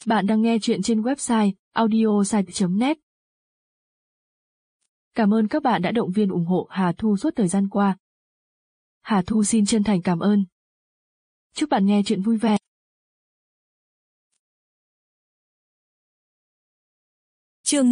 Bạn đang nghe chuyện trên website audiosite.net. Cảm ơn các bạn đã động viên ủng hộ Hà Thu suốt thời gian qua. Hà Thu xin chân thành cảm ơn. Chúc bạn nghe chuyện vui vẻ. Chương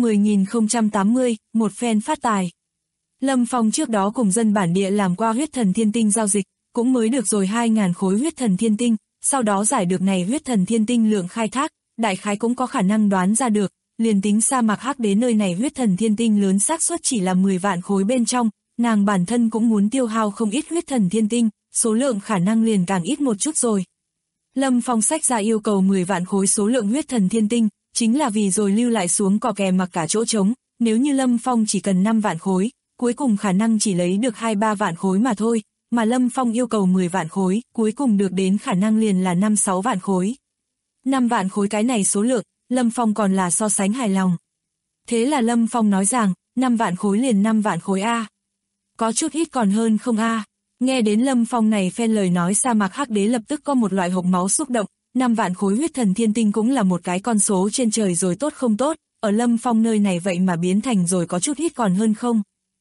10.080, một phen phát tài. Lâm Phong trước đó cùng dân bản địa làm qua huyết thần thiên tinh giao dịch, cũng mới được rồi 2.000 khối huyết thần thiên tinh, sau đó giải được này huyết thần thiên tinh lượng khai thác, đại khái cũng có khả năng đoán ra được, liền tính sa mạc hắc đế nơi này huyết thần thiên tinh lớn xác suất chỉ là 10 vạn khối bên trong, nàng bản thân cũng muốn tiêu hao không ít huyết thần thiên tinh, số lượng khả năng liền càng ít một chút rồi. Lâm Phong sách ra yêu cầu 10 vạn khối số lượng huyết thần thiên tinh, chính là vì rồi lưu lại xuống cò kè mặc cả chỗ trống, nếu như Lâm Phong chỉ cần 5 vạn khối, cuối cùng khả năng chỉ lấy được 2-3 vạn khối mà thôi, mà Lâm Phong yêu cầu 10 vạn khối, cuối cùng được đến khả năng liền là 5-6 vạn khối. 5 vạn khối cái này số lượng, Lâm Phong còn là so sánh hài lòng. Thế là Lâm Phong nói rằng, 5 vạn khối liền 5 vạn khối A. Có chút ít còn hơn không A. Nghe đến Lâm Phong này phen lời nói sa mạc hắc đế lập tức có một loại hộc máu xúc động, 5 vạn khối huyết thần thiên tinh cũng là một cái con số trên trời rồi tốt không tốt, ở Lâm Phong nơi này vậy mà biến thành rồi có chút ít còn hơn không.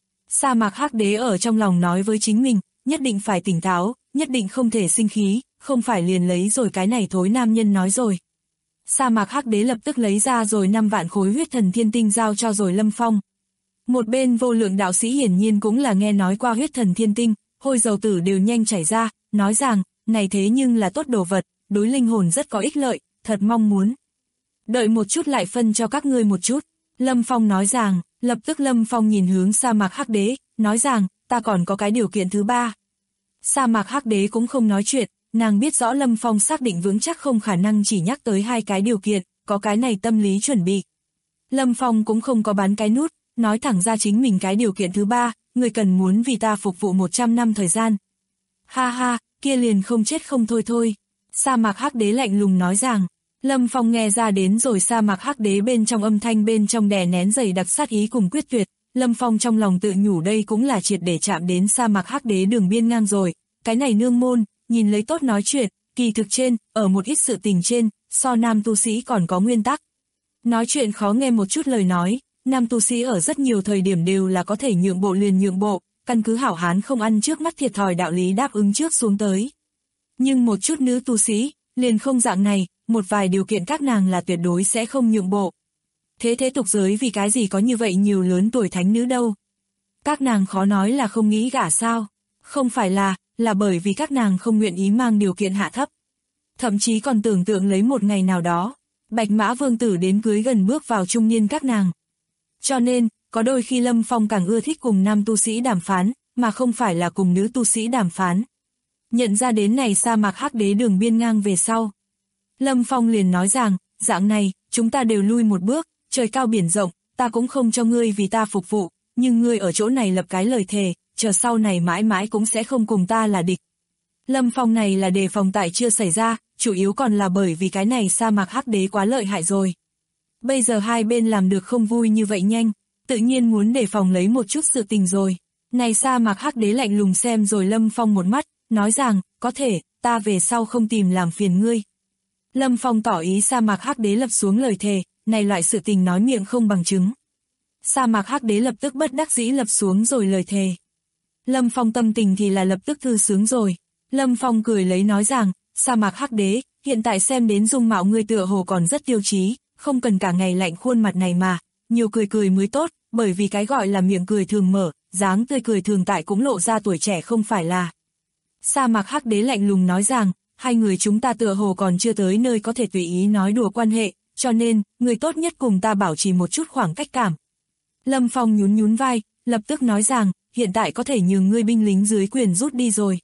Sa mạc hắc đế ở trong lòng nói với chính mình, nhất định phải tỉnh táo, nhất định không thể sinh khí, không phải liền lấy rồi cái này thối nam nhân nói rồi. Sa mạc hắc đế lập tức lấy ra rồi 5 vạn khối huyết thần thiên tinh giao cho rồi Lâm Phong. Một bên vô lượng đạo sĩ hiển nhiên cũng là nghe nói qua huyết thần thiên tinh, hôi dầu tử đều nhanh chảy ra, nói rằng, này thế nhưng là tốt đồ vật, đối linh hồn rất có ích lợi, thật mong muốn. Đợi một chút lại phân cho các ngươi một chút. Lâm Phong nói rằng, lập tức Lâm Phong nhìn hướng sa mạc hắc đế, nói rằng, ta còn có cái điều kiện thứ ba. Sa mạc hắc đế cũng không nói chuyện, nàng biết rõ Lâm Phong xác định vững chắc không khả năng chỉ nhắc tới 2 cái điều kiện, có cái này tâm lý chuẩn bị. Lâm Phong cũng không có bán cái nút, nói thẳng ra chính mình cái điều kiện thứ ba, người cần muốn vì ta phục vụ 100 năm thời gian. Ha ha, kia liền không chết không thôi thôi. Sa mạc hắc đế lạnh lùng nói rằng, Lâm Phong nghe ra đến rồi sa mạc hắc đế bên trong âm thanh bên trong đè nén dày đặc sát ý cùng quyết tuyệt, Lâm Phong trong lòng tự nhủ đây cũng là triệt để chạm đến sa mạc hắc đế đường biên ngang rồi, cái này nương môn, nhìn lấy tốt nói chuyện, kỳ thực trên, ở một ít sự tình trên, so nam tu sĩ còn có nguyên tắc. Nói chuyện khó nghe một chút lời nói, nam tu sĩ ở rất nhiều thời điểm đều là có thể nhượng bộ liền nhượng bộ, căn cứ hảo hán không ăn trước mắt thiệt thòi đạo lý đáp ứng trước xuống tới. Nhưng một chút nữ tu sĩ, liền không dạng này, một vài điều kiện các nàng là tuyệt đối sẽ không nhượng bộ. Thế tục giới vì cái gì có như vậy nhiều lớn tuổi thánh nữ đâu? Các nàng khó nói là không nghĩ gả sao? Không phải là bởi vì các nàng không nguyện ý mang điều kiện hạ thấp. Thậm chí còn tưởng tượng lấy một ngày nào đó, Bạch Mã Vương Tử đến cưới gần bước vào trung niên các nàng. Cho nên, có đôi khi Lâm Phong càng ưa thích cùng nam tu sĩ đàm phán, mà không phải là cùng nữ tu sĩ đàm phán. Nhận ra đến này sa mạc hắc đế đường biên ngang về sau. Lâm Phong liền nói rằng, dạng này, chúng ta đều lui một bước, trời cao biển rộng, ta cũng không cho ngươi vì ta phục vụ, nhưng ngươi ở chỗ này lập cái lời thề, chờ sau này mãi mãi cũng sẽ không cùng ta là địch. Lâm Phong này là đề phòng tại chưa xảy ra, chủ yếu còn là bởi vì cái này sa mạc hắc đế quá lợi hại rồi. Bây giờ hai bên làm được không vui như vậy nhanh, tự nhiên muốn đề phòng lấy một chút sự tình rồi. Này sa mạc hắc đế lạnh lùng xem rồi Lâm Phong một mắt, nói rằng, có thể, ta về sau không tìm làm phiền ngươi. Lâm Phong tỏ ý sa mạc hắc đế lập xuống lời thề, này loại sự tình nói miệng không bằng chứng. Sa mạc hắc đế lập tức bất đắc dĩ lập xuống rồi lời thề. Lâm Phong tâm tình thì là lập tức thư sướng rồi. Lâm Phong cười lấy nói rằng, sa mạc hắc đế, hiện tại xem đến dung mạo ngươi tựa hồ còn rất tiêu chí, không cần cả ngày lạnh khuôn mặt này mà, nhiều cười cười mới tốt, bởi vì cái gọi là miệng cười thường mở, dáng tươi cười thường tại cũng lộ ra tuổi trẻ không phải là. Sa mạc hắc đế lạnh lùng nói rằng, hai người chúng ta tựa hồ còn chưa tới nơi có thể tùy ý nói đùa quan hệ, cho nên, người tốt nhất cùng ta bảo trì một chút khoảng cách cảm. Lâm Phong nhún nhún vai, lập tức nói rằng, hiện tại có thể nhường ngươi binh lính dưới quyền rút đi rồi.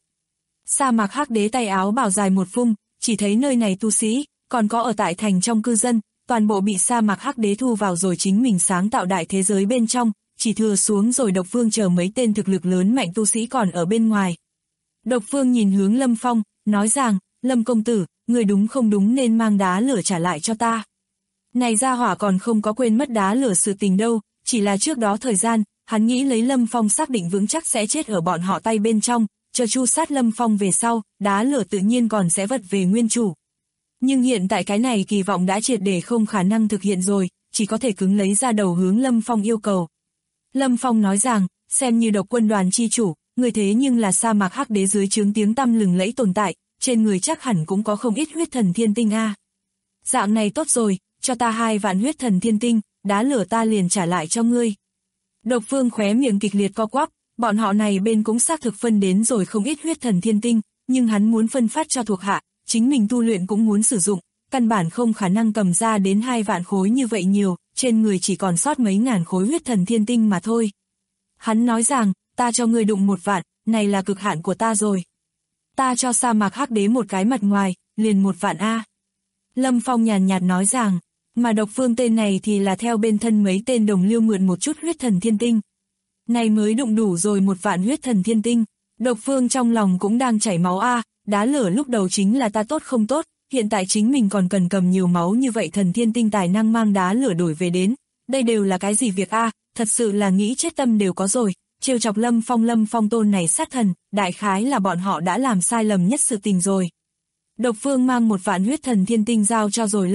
Sa mạc hắc đế tay áo bảo dài một phung, chỉ thấy nơi này tu sĩ, còn có ở tại thành trong cư dân, toàn bộ bị sa mạc hắc đế thu vào rồi chính mình sáng tạo đại thế giới bên trong, chỉ thừa xuống rồi Độc Vương chờ mấy tên thực lực lớn mạnh tu sĩ còn ở bên ngoài. Độc Vương nhìn hướng Lâm Phong, nói rằng, Lâm công tử, người đúng không đúng nên mang đá lửa trả lại cho ta. Này gia hỏa còn không có quên mất đá lửa sự tình đâu, chỉ là trước đó thời gian, hắn nghĩ lấy Lâm Phong xác định vững chắc sẽ chết ở bọn họ tay bên trong, chờ chu sát Lâm Phong về sau, đá lửa tự nhiên còn sẽ vật về nguyên chủ. Nhưng hiện tại cái này kỳ vọng đã triệt để không khả năng thực hiện rồi, chỉ có thể cứng lấy ra đầu hướng Lâm Phong yêu cầu. Lâm Phong nói rằng, xem như độc quân đoàn chi chủ, người thế nhưng là sa mạc hắc đế dưới trướng tiếng tăm lừng lẫy tồn tại, trên người chắc hẳn cũng có không ít huyết thần thiên tinh a. Dạng này tốt rồi, cho ta 2 vạn huyết thần thiên tinh, đá lửa ta liền trả lại cho ngươi. Độc Vương khóe miệng kịch liệt co quắp, bọn họ này bên cũng xác thực phân đến rồi không ít huyết thần thiên tinh, nhưng hắn muốn phân phát cho thuộc hạ, chính mình tu luyện cũng muốn sử dụng, căn bản không khả năng cầm ra đến 2 vạn khối như vậy nhiều, trên người chỉ còn sót mấy ngàn khối huyết thần thiên tinh mà thôi. Hắn nói rằng, ta cho ngươi đụng 1 vạn, này là cực hạn của ta rồi. Ta cho sa mạc hắc đế một cái mặt ngoài, liền 1 vạn a. Lâm Phong nhàn nhạt nói rằng, mà Độc Vương tên này thì là theo bên thân mấy tên đồng liêu mượn một chút huyết thần thiên tinh. Này mới đụng đủ rồi 1 vạn huyết thần thiên tinh, Độc Vương trong lòng cũng đang chảy máu a, đá lửa lúc đầu chính là ta tốt không tốt, hiện tại chính mình còn cần cầm nhiều máu như vậy thần thiên tinh tài năng mang đá lửa đổi về đến, đây đều là cái gì việc a, thật sự là nghĩ chết tâm đều có rồi, trêu chọc Lâm Phong tôn này sát thần, đại khái là bọn họ đã làm sai lầm nhất sự tình rồi. Độc Vương mang 1 vạn huyết thần thiên tinh giao cho rồi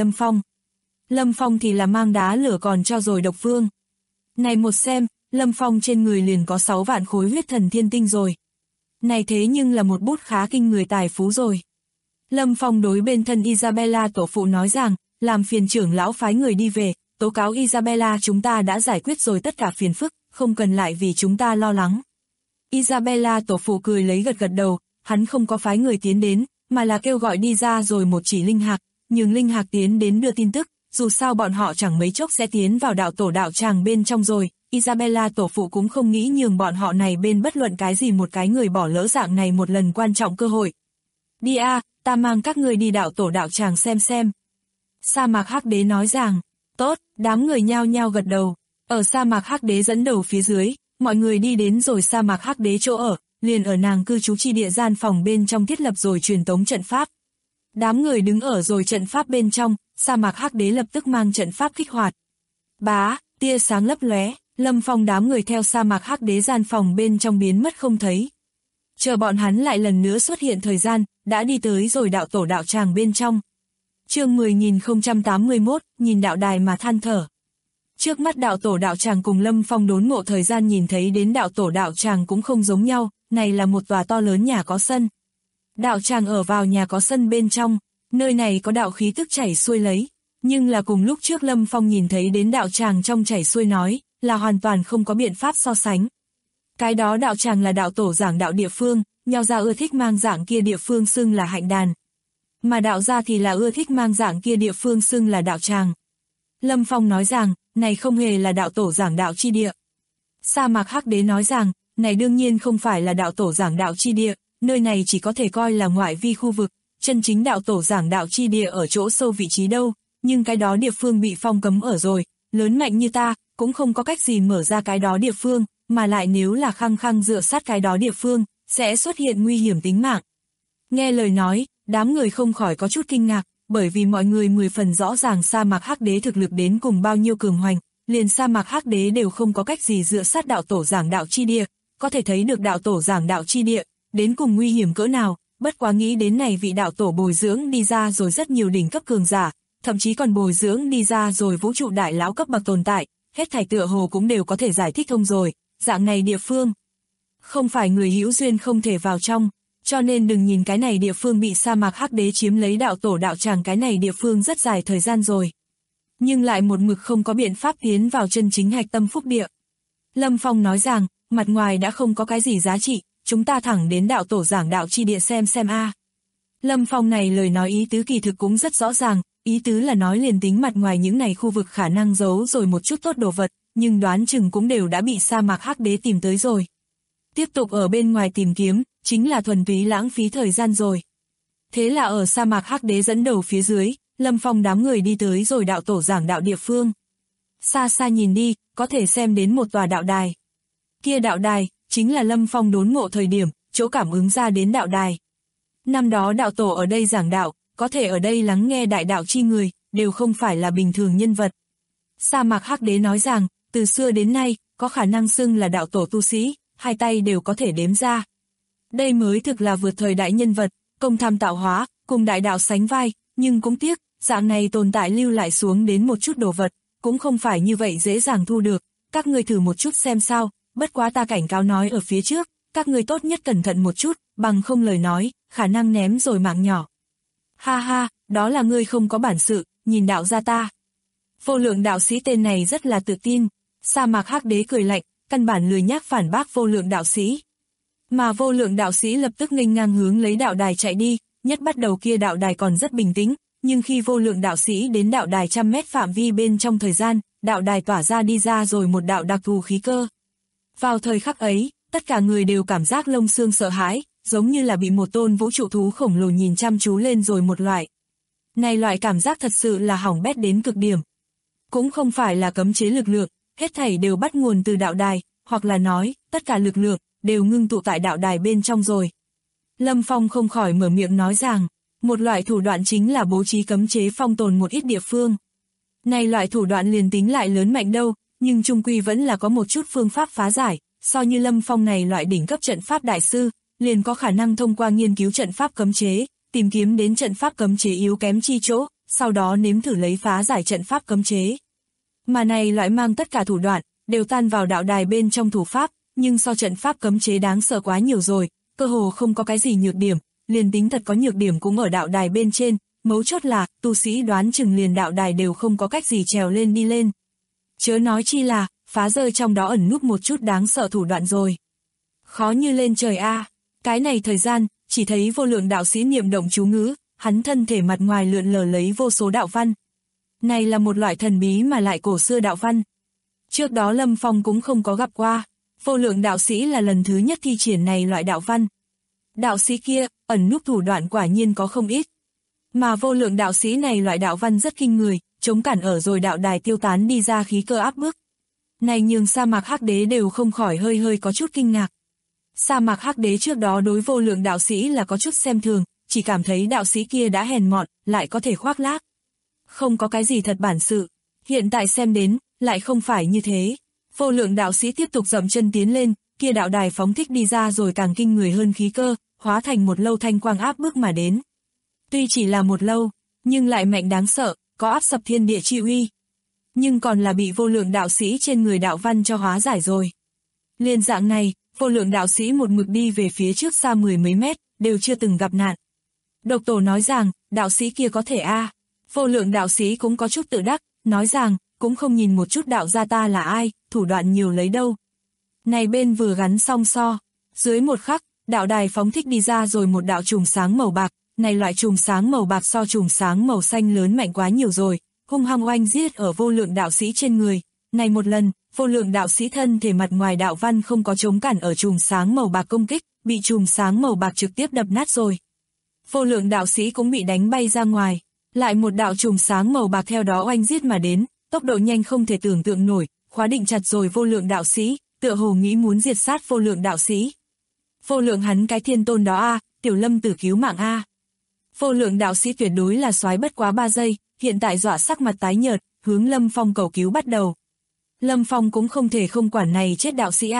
Lâm Phong thì là mang đá lửa còn cho rồi Độc Vương. Này một xem, Lâm Phong trên người liền có 6 vạn khối huyết thần thiên tinh rồi. Này thế nhưng là một bút khá kinh người tài phú rồi. Lâm Phong đối bên thân Isabella tổ phụ nói rằng, làm phiền trưởng lão phái người đi về, tố cáo Isabella chúng ta đã giải quyết rồi tất cả phiền phức, không cần lại vì chúng ta lo lắng. Isabella tổ phụ cười lấy gật đầu, hắn không có phái người tiến đến, mà là kêu gọi đi ra rồi một chỉ linh hạc, nhường linh hạc tiến đến đưa tin tức, dù sao bọn họ chẳng mấy chốc sẽ tiến vào đạo tổ đạo tràng bên trong rồi. Isabella tổ phụ cũng không nghĩ nhường bọn họ này bên bất luận cái gì một cái người bỏ lỡ dạng này một lần quan trọng cơ hội. Đi a, ta mang các người đi đạo tổ đạo tràng xem. Sa mạc hắc đế nói rằng, tốt, đám người nhao nhao gật đầu. Ở sa mạc hắc đế dẫn đầu phía dưới, mọi người đi đến rồi sa mạc hắc đế chỗ ở, liền ở nàng cư trú chi địa gian phòng bên trong thiết lập rồi truyền tống trận pháp. Đám người đứng ở rồi trận pháp bên trong, sa mạc hắc đế lập tức mang trận pháp kích hoạt. Bá, tia sáng lấp lóe, Lâm Phong đám người theo sa mạc hắc đế gian phòng bên trong biến mất không thấy. Chờ bọn hắn lại lần nữa xuất hiện thời gian, đã đi tới rồi đạo tổ đạo tràng bên trong. Chương 10.081, nhìn đạo đài mà than thở. Trước mắt đạo tổ đạo tràng cùng Lâm Phong đốn ngộ thời gian nhìn thấy đến đạo tổ đạo tràng cũng không giống nhau, này là một tòa to lớn nhà có sân. Đạo tràng ở vào nhà có sân bên trong, nơi này có đạo khí tức chảy xuôi lấy, nhưng là cùng lúc trước Lâm Phong nhìn thấy đến đạo tràng trong chảy xuôi nói, là hoàn toàn không có biện pháp so sánh. Cái đó đạo tràng là đạo tổ giảng đạo địa phương, nho gia ưa thích mang dạng kia địa phương xưng là hạnh đàn. Mà đạo gia thì là ưa thích mang dạng kia địa phương xưng là đạo tràng. Lâm Phong nói rằng, này không hề là đạo tổ giảng đạo chi địa. Sa mạc hắc đế nói rằng, này đương nhiên không phải là đạo tổ giảng đạo chi địa, nơi này chỉ có thể coi là ngoại vi khu vực, chân chính đạo tổ giảng đạo chi địa ở chỗ sâu vị trí đâu, nhưng cái đó địa phương bị phong cấm ở rồi, lớn mạnh như ta, cũng không có cách gì mở ra cái đó địa phương, mà lại nếu là khăng khăng dựa sát cái đó địa phương, sẽ xuất hiện nguy hiểm tính mạng. Nghe lời nói, đám người không khỏi có chút kinh ngạc, bởi vì mọi người 10 phần rõ ràng sa mạc hắc đế thực lực đến cùng bao nhiêu cường hoành, liền sa mạc hắc đế đều không có cách gì dựa sát đạo tổ giảng đạo chi địa, có thể thấy được đạo tổ giảng đạo chi địa, đến cùng nguy hiểm cỡ nào, bất quá nghĩ đến này vị đạo tổ bồi dưỡng đi ra rồi rất nhiều đỉnh cấp cường giả, thậm chí còn bồi dưỡng đi ra rồi vũ trụ đại lão cấp bậc tồn tại, hết thảy tựa hồ cũng đều có thể giải thích thông rồi, dạng này địa phương. Không phải người hữu duyên không thể vào trong, cho nên đừng nhìn cái này địa phương bị sa mạc hắc đế chiếm lấy đạo tổ đạo tràng cái này địa phương rất dài thời gian rồi. Nhưng lại một mực không có biện pháp tiến vào chân chính hạch tâm phúc địa. Lâm Phong nói rằng, mặt ngoài đã không có cái gì giá trị, chúng ta thẳng đến đạo tổ giảng đạo chi địa xem a. Lâm Phong này lời nói ý tứ kỳ thực cũng rất rõ ràng, ý tứ là nói liền tính mặt ngoài những này khu vực khả năng giấu rồi một chút tốt đồ vật, nhưng đoán chừng cũng đều đã bị sa mạc hắc đế tìm tới rồi. Tiếp tục ở bên ngoài tìm kiếm, chính là thuần túy lãng phí thời gian rồi. Thế là ở sa mạc hắc đế dẫn đầu phía dưới, Lâm Phong đám người đi tới rồi đạo tổ giảng đạo địa phương. Xa xa nhìn đi, có thể xem đến một tòa đạo đài. Kia đạo đài, chính là Lâm Phong đốn ngộ thời điểm, chỗ cảm ứng ra đến đạo đài. Năm đó đạo tổ ở đây giảng đạo, có thể ở đây lắng nghe đại đạo chi người, đều không phải là bình thường nhân vật. Sa mạc hắc đế nói rằng, từ xưa đến nay, có khả năng xưng là đạo tổ tu sĩ, hai tay đều có thể đếm ra. Đây mới thực là vượt thời đại nhân vật, công tham tạo hóa, cùng đại đạo sánh vai, nhưng cũng tiếc, dạng này tồn tại lưu lại xuống đến một chút đồ vật, cũng không phải như vậy dễ dàng thu được, các ngươi thử một chút xem sao, bất quá ta cảnh cáo nói ở phía trước, các ngươi tốt nhất cẩn thận một chút, bằng không lời nói, khả năng ném rồi mạng nhỏ. Ha ha, đó là ngươi không có bản sự, nhìn đạo gia ta. Vô lượng đạo sĩ tên này rất là tự tin, sa mạc hắc đế cười lạnh, căn bản lười nhác phản bác vô lượng đạo sĩ. Mà vô lượng đạo sĩ lập tức nghênh ngang hướng lấy đạo đài chạy đi, nhất bắt đầu kia đạo đài còn rất bình tĩnh, nhưng khi vô lượng đạo sĩ đến đạo đài 100 mét phạm vi bên trong thời gian, đạo đài tỏa ra đi ra rồi một đạo đặc thù khí cơ. Vào thời khắc ấy, tất cả người đều cảm giác lông xương sợ hãi, giống như là bị một tôn vũ trụ thú khổng lồ nhìn chăm chú lên rồi một loại. Này loại cảm giác thật sự là hỏng bét đến cực điểm. Cũng không phải là cấm chế lực lượng, hết thảy đều bắt nguồn từ đạo đài, hoặc là nói, tất cả lực lượng đều ngưng tụ tại đạo đài bên trong rồi. Lâm Phong không khỏi mở miệng nói rằng, một loại thủ đoạn chính là bố trí cấm chế phong tồn một ít địa phương. Này loại thủ đoạn liền tính lại lớn mạnh đâu, nhưng chung quy vẫn là có một chút phương pháp phá giải, so như Lâm Phong này loại đỉnh cấp trận pháp đại sư, liền có khả năng thông qua nghiên cứu trận pháp cấm chế, tìm kiếm đến trận pháp cấm chế yếu kém chi chỗ, sau đó nếm thử lấy phá giải trận pháp cấm chế. Mà này loại mang tất cả thủ đoạn, đều tan vào đạo đài bên trong thủ pháp, nhưng so trận pháp cấm chế đáng sợ quá nhiều rồi, cơ hồ không có cái gì nhược điểm, liền tính thật có nhược điểm cũng ở đạo đài bên trên, mấu chốt là, tu sĩ đoán chừng liền đạo đài đều không có cách gì trèo lên đi lên. Chớ nói chi là, phá rơi trong đó ẩn núp một chút đáng sợ thủ đoạn rồi. Khó như lên trời a. Cái này thời gian, chỉ thấy vô lượng đạo sĩ niệm động chú ngữ, hắn thân thể mặt ngoài lượn lờ lấy vô số đạo văn. Này là một loại thần bí mà lại cổ xưa đạo văn. Trước đó Lâm Phong cũng không có gặp qua, vô lượng đạo sĩ là lần thứ nhất thi triển này loại đạo văn. Đạo sĩ kia, ẩn núp thủ đoạn quả nhiên có không ít. Mà vô lượng đạo sĩ này loại đạo văn rất kinh người, chống cản ở rồi đạo đài tiêu tán đi ra khí cơ áp bức. Này nhường sa mạc hắc đế đều không khỏi hơi hơi có chút kinh ngạc. Sa mạc hắc đế trước đó đối vô lượng đạo sĩ là có chút xem thường, chỉ cảm thấy đạo sĩ kia đã hèn mọn, lại có thể khoác lác. Không có cái gì thật bản sự, hiện tại xem đến, lại không phải như thế. Vô lượng đạo sĩ tiếp tục dậm chân tiến lên, kia đạo đài phóng thích đi ra rồi càng kinh người hơn khí cơ, hóa thành một lâu thanh quang áp bức mà đến. Tuy chỉ là một lâu, nhưng lại mạnh đáng sợ, có áp sập thiên địa chi uy. Nhưng còn là bị vô lượng đạo sĩ trên người đạo văn cho hóa giải rồi. Liên dạng này, vô lượng đạo sĩ một mực đi về phía trước xa 10 mấy mét, đều chưa từng gặp nạn. Độc tổ nói rằng, đạo sĩ kia có thể Vô lượng đạo sĩ cũng có chút tự đắc, nói rằng, cũng không nhìn một chút đạo gia ta là ai, thủ đoạn nhiều lấy đâu. Này bên vừa gắn xong so, dưới một khắc, đạo đài phóng thích đi ra rồi một đạo chùm sáng màu bạc, này loại chùm sáng màu bạc so chùm sáng màu xanh lớn mạnh quá nhiều rồi, hung hăng oanh giết ở vô lượng đạo sĩ trên người. Này một lần, vô lượng đạo sĩ thân thể mặt ngoài đạo văn không có chống cản ở chùm sáng màu bạc công kích, bị chùm sáng màu bạc trực tiếp đập nát rồi. Vô lượng đạo sĩ cũng bị đánh bay ra ngoài, lại một đạo chùm sáng màu bạc theo đó oanh giết mà đến, tốc độ nhanh không thể tưởng tượng nổi, khóa định chặt rồi vô lượng đạo sĩ, tựa hồ nghĩ muốn diệt sát vô lượng đạo sĩ. Vô lượng hắn cái thiên tôn đó Tiểu Lâm tử cứu mạng Vô lượng đạo sĩ tuyệt đối là soái bất quá 3 giây, hiện tại dọa sắc mặt tái nhợt, hướng Lâm Phong cầu cứu bắt đầu. Lâm Phong cũng không thể không quản này chết đạo sĩ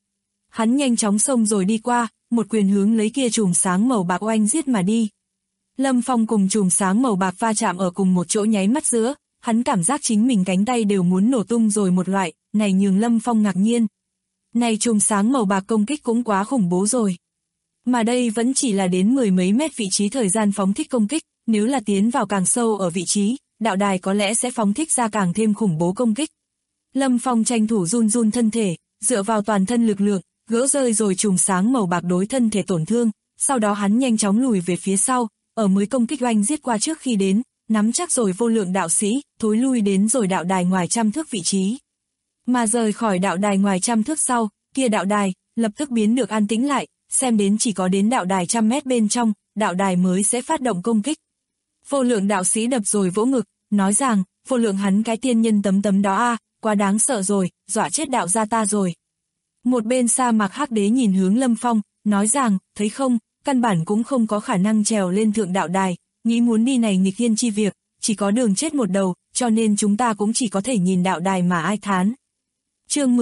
Hắn nhanh chóng xông rồi đi qua, một quyền hướng lấy kia chùm sáng màu bạc oanh giết mà đi. Lâm Phong cùng chùm sáng màu bạc va chạm ở cùng một chỗ nháy mắt giữa, hắn cảm giác chính mình cánh tay đều muốn nổ tung rồi một loại, này nhường Lâm Phong ngạc nhiên. Này chùm sáng màu bạc công kích cũng quá khủng bố rồi. Mà đây vẫn chỉ là đến 10 mấy mét vị trí thời gian phóng thích công kích, nếu là tiến vào càng sâu ở vị trí, đạo đài có lẽ sẽ phóng thích ra càng thêm khủng bố công kích. Lâm Phong tranh thủ run run thân thể, dựa vào toàn thân lực lượng, gỡ rơi rồi chùm sáng màu bạc đối thân thể tổn thương, sau đó hắn nhanh chóng lùi về phía sau, ở mới công kích oanh giết qua trước khi đến, nắm chắc rồi vô lượng đạo sĩ, thối lui đến rồi đạo đài ngoài 100 thước vị trí. Mà rời khỏi đạo đài ngoài 100 thước sau, kia đạo đài, lập tức biến được an tĩnh lại, xem đến chỉ có đến đạo đài 100 mét bên trong, đạo đài mới sẽ phát động công kích. Vô lượng đạo sĩ đập rồi vỗ ngực, nói rằng, vô lượng hắn cái tiên nhân tấm tấm đó quá đáng sợ rồi, dọa chết đạo gia ta rồi. Một bên sa mạc hắc đế nhìn hướng Lâm Phong, nói rằng, thấy không, căn bản cũng không có khả năng trèo lên thượng đạo đài, nghĩ muốn đi này nghịch thiên chi việc, chỉ có đường chết một đầu, cho nên chúng ta cũng chỉ có thể nhìn đạo đài mà ai thán. Chương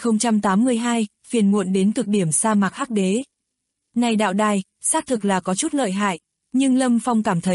10.082, phiền muộn đến cực điểm sa mạc hắc đế. Này đạo đài, xác thực là có chút lợi hại, nhưng Lâm Phong cảm thấy,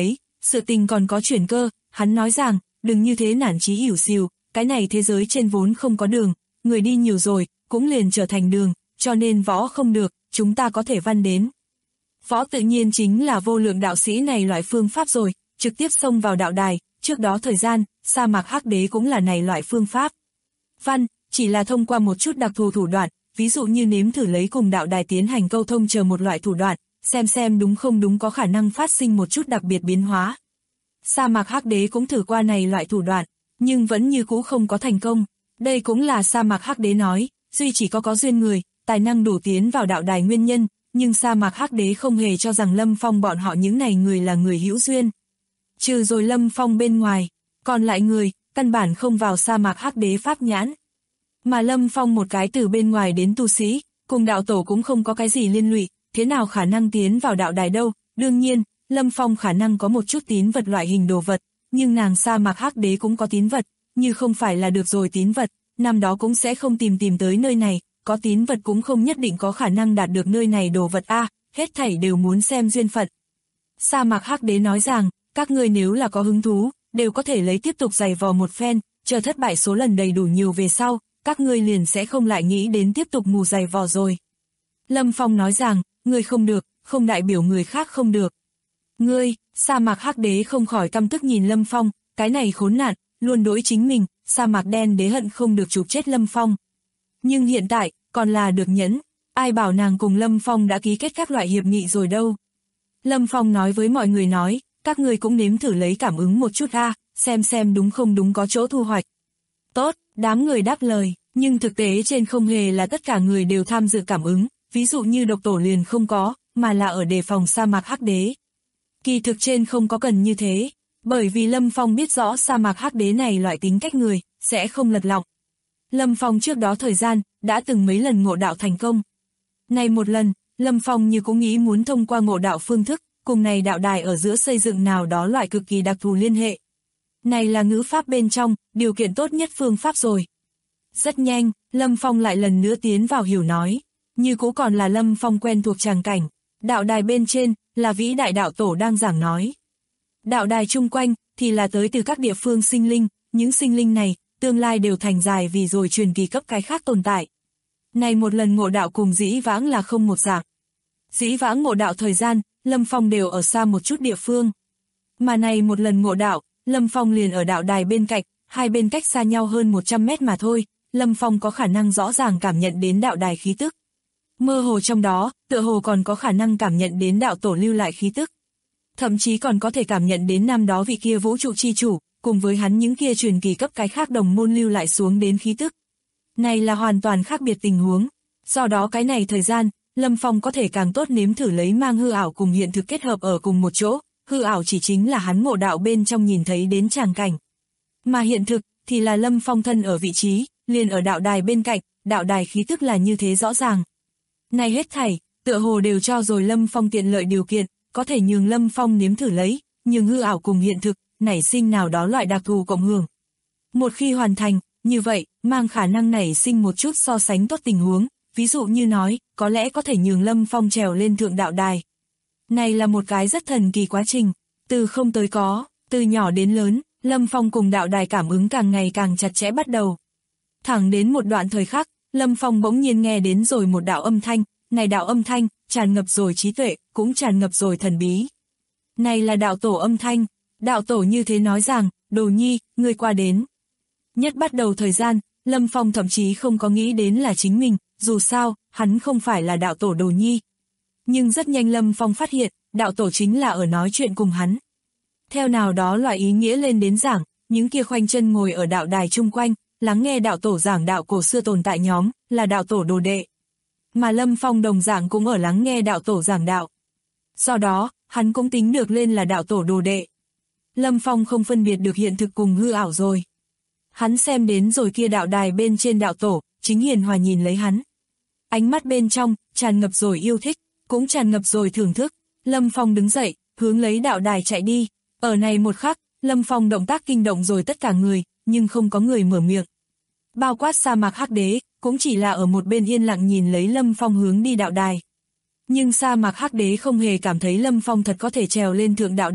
sự tình còn có chuyển cơ, hắn nói rằng, đừng như thế nản chí ỉu xìu, cái này thế giới trên vốn không có đường, người đi nhiều rồi, cũng liền trở thành đường, cho nên võ không được, chúng ta có thể văn đến. Võ tự nhiên chính là vô lượng đạo sĩ này loại phương pháp rồi, trực tiếp xông vào đạo đài, trước đó thời gian, sa mạc hắc đế cũng là này loại phương pháp. Văn, chỉ là thông qua một chút đặc thù thủ đoạn, ví dụ như nếm thử lấy cùng đạo đài tiến hành câu thông chờ một loại thủ đoạn, xem đúng không đúng có khả năng phát sinh một chút đặc biệt biến hóa. Sa mạc hắc đế cũng thử qua này loại thủ đoạn, nhưng vẫn như cũ không có thành công. Đây cũng là sa mạc hắc đế nói, duy chỉ có duyên người, tài năng đủ tiến vào đạo đài nguyên nhân, nhưng sa mạc hắc đế không hề cho rằng Lâm Phong bọn họ những này người là người hữu duyên. Trừ rồi Lâm Phong bên ngoài, còn lại người, căn bản không vào sa mạc hắc đế pháp nhãn. Mà Lâm Phong một cái từ bên ngoài đến tu sĩ, cùng đạo tổ cũng không có cái gì liên lụy, thế nào khả năng tiến vào đạo đài đâu, đương nhiên, Lâm Phong khả năng có một chút tín vật loại hình đồ vật, nhưng nàng sa mạc hắc đế cũng có tín vật, như không phải là được rồi tín vật, năm đó cũng sẽ không tìm tới nơi này, có tín vật cũng không nhất định có khả năng đạt được nơi này đồ vật hết thảy đều muốn xem duyên phận. Sa mạc hắc đế nói rằng, các ngươi nếu là có hứng thú, đều có thể lấy tiếp tục giày vò một phen, chờ thất bại số lần đầy đủ nhiều về sau, các ngươi liền sẽ không lại nghĩ đến tiếp tục mù giày vò rồi. Lâm Phong nói rằng, ngươi không được, không đại biểu người khác không được. Ngươi, sa mạc hắc đế không khỏi căm tức nhìn Lâm Phong, cái này khốn nạn, luôn đối chính mình, sa mạc đen đế hận không được chụp chết Lâm Phong. Nhưng hiện tại, còn là được nhẫn, ai bảo nàng cùng Lâm Phong đã ký kết các loại hiệp nghị rồi đâu. Lâm Phong nói với mọi người nói, các ngươi cũng nếm thử lấy cảm ứng một chút xem đúng không đúng có chỗ thu hoạch. Tốt, đám người đáp lời, nhưng thực tế trên không hề là tất cả người đều tham dự cảm ứng, ví dụ như độc tổ liền không có, mà là ở đề phòng sa mạc hắc đế. Kỳ thực trên không có cần như thế, bởi vì Lâm Phong biết rõ sa mạc hắc đế này loại tính cách người, sẽ không lật lọng. Lâm Phong trước đó thời gian, đã từng mấy lần ngộ đạo thành công. Này một lần, Lâm Phong như cũng nghĩ muốn thông qua ngộ đạo phương thức, cùng này đạo đài ở giữa xây dựng nào đó loại cực kỳ đặc thù liên hệ. Này là ngữ pháp bên trong, điều kiện tốt nhất phương pháp rồi. Rất nhanh, Lâm Phong lại lần nữa tiến vào hiểu nói, như cũ còn là Lâm Phong quen thuộc tràng cảnh. Đạo đài bên trên, là vĩ đại đạo tổ đang giảng nói. Đạo đài chung quanh, thì là tới từ các địa phương sinh linh, những sinh linh này, tương lai đều thành dài vì rồi truyền kỳ cấp cái khác tồn tại. Này một lần ngộ đạo cùng dĩ vãng là không một dạng. Dĩ vãng ngộ đạo thời gian, Lâm Phong đều ở xa một chút địa phương. Mà này một lần ngộ đạo, Lâm Phong liền ở đạo đài bên cạnh, hai bên cách xa nhau hơn 100 mét mà thôi, Lâm Phong có khả năng rõ ràng cảm nhận đến đạo đài khí tức. Mơ hồ trong đó, tựa hồ còn có khả năng cảm nhận đến đạo tổ lưu lại khí tức. Thậm chí còn có thể cảm nhận đến năm đó vị kia vũ trụ chi chủ, cùng với hắn những kia truyền kỳ cấp cái khác đồng môn lưu lại xuống đến khí tức. Này là hoàn toàn khác biệt tình huống. Do đó cái này thời gian, Lâm Phong có thể càng tốt nếm thử lấy mang hư ảo cùng hiện thực kết hợp ở cùng một chỗ, hư ảo chỉ chính là hắn ngộ đạo bên trong nhìn thấy đến tràng cảnh. Mà hiện thực, thì là Lâm Phong thân ở vị trí, liền ở đạo đài bên cạnh, đạo đài khí tức là như thế rõ ràng. Này hết thảy, tựa hồ đều cho rồi Lâm Phong tiện lợi điều kiện, có thể nhường Lâm Phong nếm thử lấy, nhường hư ảo cùng hiện thực, nảy sinh nào đó loại đặc thù cộng hưởng. Một khi hoàn thành, như vậy, mang khả năng nảy sinh một chút so sánh tốt tình huống, ví dụ như nói, có lẽ có thể nhường Lâm Phong trèo lên thượng đạo đài. Này là một cái rất thần kỳ quá trình, từ không tới có, từ nhỏ đến lớn, Lâm Phong cùng đạo đài cảm ứng càng ngày càng chặt chẽ bắt đầu. Thẳng đến một đoạn thời khắc, Lâm Phong bỗng nhiên nghe đến rồi một đạo âm thanh, này đạo âm thanh, tràn ngập rồi trí tuệ, cũng tràn ngập rồi thần bí. Này là đạo tổ âm thanh, đạo tổ như thế nói rằng, Đồ Nhi, ngươi qua đến. Nhất bắt đầu thời gian, Lâm Phong thậm chí không có nghĩ đến là chính mình, dù sao, hắn không phải là đạo tổ Đồ Nhi. Nhưng rất nhanh Lâm Phong phát hiện, đạo tổ chính là ở nói chuyện cùng hắn. Theo nào đó loại ý nghĩa lên đến giảng, những kia khoanh chân ngồi ở đạo đài chung quanh, lắng nghe đạo tổ giảng đạo cổ xưa tồn tại nhóm, là đạo tổ đồ đệ. Mà Lâm Phong đồng dạng cũng ở lắng nghe đạo tổ giảng đạo. Do đó, hắn cũng tính được lên là đạo tổ đồ đệ. Lâm Phong không phân biệt được hiện thực cùng hư ảo rồi. Hắn xem đến rồi kia đạo đài bên trên đạo tổ, chính hiền hòa nhìn lấy hắn. Ánh mắt bên trong, tràn ngập rồi yêu thích, cũng tràn ngập rồi thưởng thức. Lâm Phong đứng dậy, hướng lấy đạo đài chạy đi. Ở này một khắc, Lâm Phong động tác kinh động rồi tất cả người, nhưng không có người mở miệng. Bao quát sa mạc hắc đế, cũng chỉ là ở một bên yên lặng nhìn lấy Lâm Phong hướng đi đạo đài. Nhưng sa mạc hắc đế không hề cảm thấy Lâm Phong thật có thể trèo lên thượng đạo đài,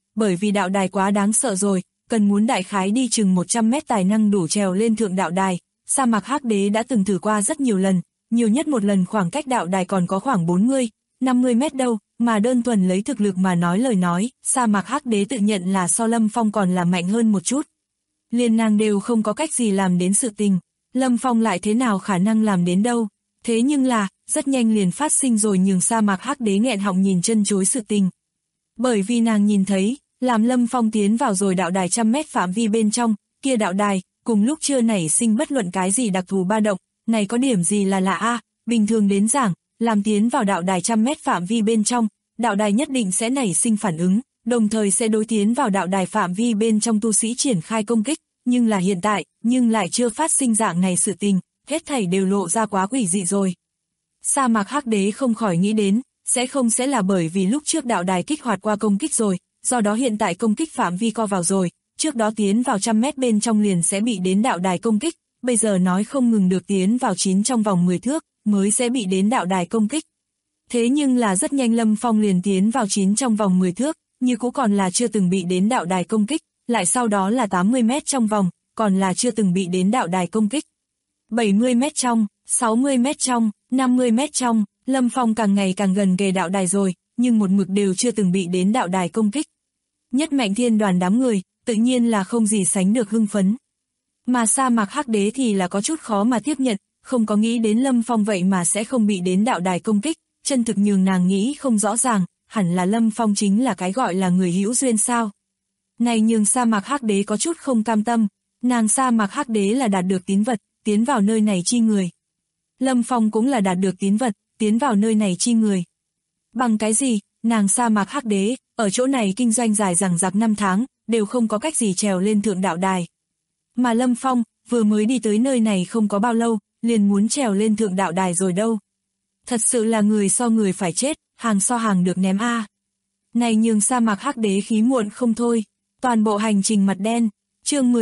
bởi vì đạo đài quá đáng sợ rồi, cần muốn đại khái đi chừng 100 mét tài năng đủ trèo lên thượng đạo đài. Sa mạc Hắc Đế đã từng thử qua rất nhiều lần, nhiều nhất một lần khoảng cách đạo đài còn có khoảng 40, 50 mét đâu, mà đơn thuần lấy thực lực mà nói lời nói, sa mạc Hắc Đế tự nhận là so Lâm Phong còn là mạnh hơn một chút. Liên nàng đều không có cách gì làm đến sự tình, Lâm Phong lại thế nào khả năng làm đến đâu. Thế nhưng là, rất nhanh liền phát sinh rồi nhường sa mạc Hắc Đế nghẹn họng nhìn chân chối sự tình. Bởi vì nàng nhìn thấy, làm Lâm Phong tiến vào rồi đạo đài 100 mét phạm vi bên trong, kia đạo đài, cùng lúc chưa nảy sinh bất luận cái gì đặc thù ba động, này có điểm gì là lạ a? Bình thường đến giảng, làm tiến vào đạo đài 100 mét phạm vi bên trong, đạo đài nhất định sẽ nảy sinh phản ứng, đồng thời sẽ đối tiến vào đạo đài phạm vi bên trong tu sĩ triển khai công kích, nhưng là hiện tại, nhưng lại chưa phát sinh dạng này sự tình, hết thảy đều lộ ra quá quỷ dị rồi. Sa mạc Hắc Đế không khỏi nghĩ đến, sẽ là bởi vì lúc trước đạo đài kích hoạt qua công kích rồi, do đó hiện tại công kích phạm vi co vào rồi, trước đó tiến vào 100 mét bên trong liền sẽ bị đến đạo đài công kích, bây giờ nói không ngừng được tiến vào 9 trong vòng 10 thước, mới sẽ bị đến đạo đài công kích. Thế nhưng là rất nhanh Lâm Phong liền tiến vào 9 trong vòng 10 thước, như cũ còn là chưa từng bị đến đạo đài công kích, lại sau đó là 80 mét trong vòng, còn là chưa từng bị đến đạo đài công kích. 70 mét trong, 60 mét trong, 50 mét trong, Lâm Phong càng ngày càng gần kề đạo đài rồi, nhưng một mực đều chưa từng bị đến đạo đài công kích. Nhất Mạnh Thiên đoàn đám người, tự nhiên là không gì sánh được hưng phấn. Mà sa mạc Hắc Đế thì là có chút khó mà tiếp nhận, không có nghĩ đến Lâm Phong vậy mà sẽ không bị đến đạo đài công kích, chân thực nhường nàng nghĩ không rõ ràng, hẳn là Lâm Phong chính là cái gọi là người hữu duyên sao. Này nhường sa mạc Hắc Đế có chút không cam tâm, nàng sa mạc Hắc Đế là đạt được tín vật, tiến vào nơi này chi người. Lâm Phong cũng là đạt được tín vật, tiến vào nơi này chi người. Bằng cái gì, nàng sa mạc Hắc Đế, ở chỗ này kinh doanh dài dằng dặc 5 tháng, đều không có cách gì trèo lên thượng đạo đài. Mà Lâm Phong, vừa mới đi tới nơi này không có bao lâu, liền muốn trèo lên thượng đạo đài rồi đâu. Thật sự là người so người phải chết, hàng so hàng được ném a. Này nhường sa mạc Hắc Đế khí muộn không thôi, toàn bộ hành trình mặt đen, chương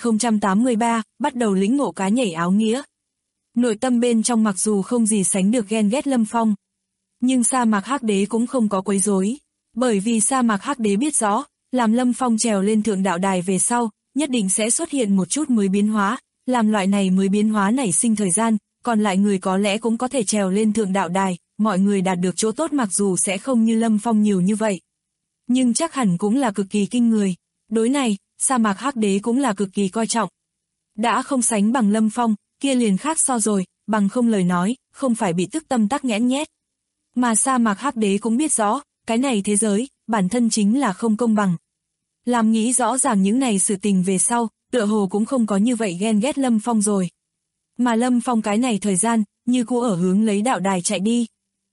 10.083, bắt đầu lĩnh ngộ cá nhảy áo nghĩa. Nội tâm bên trong mặc dù không gì sánh được ghen ghét Lâm Phong, nhưng sa mạc Hắc Đế cũng không có quấy rối, bởi vì sa mạc Hắc Đế biết rõ, làm Lâm Phong trèo lên thượng đạo đài về sau, nhất định sẽ xuất hiện một chút mới biến hóa, làm loại này mới biến hóa nảy sinh thời gian, còn lại người có lẽ cũng có thể trèo lên thượng đạo đài, mọi người đạt được chỗ tốt mặc dù sẽ không như Lâm Phong nhiều như vậy, nhưng chắc hẳn cũng là cực kỳ kinh người. Đối này, sa mạc Hắc Đế cũng là cực kỳ coi trọng. Đã không sánh bằng Lâm Phong, kia liền khác so rồi, bằng không lời nói, không phải bị tức tâm tắc nghẽn nhét. Mà sa mạc Hắc Đế cũng biết rõ, cái này thế giới, bản thân chính là không công bằng. Làm nghĩ rõ ràng những này sự tình về sau, tựa hồ cũng không có như vậy ghen ghét Lâm Phong rồi. Mà Lâm Phong cái này thời gian, như cũ ở hướng lấy đạo đài chạy đi.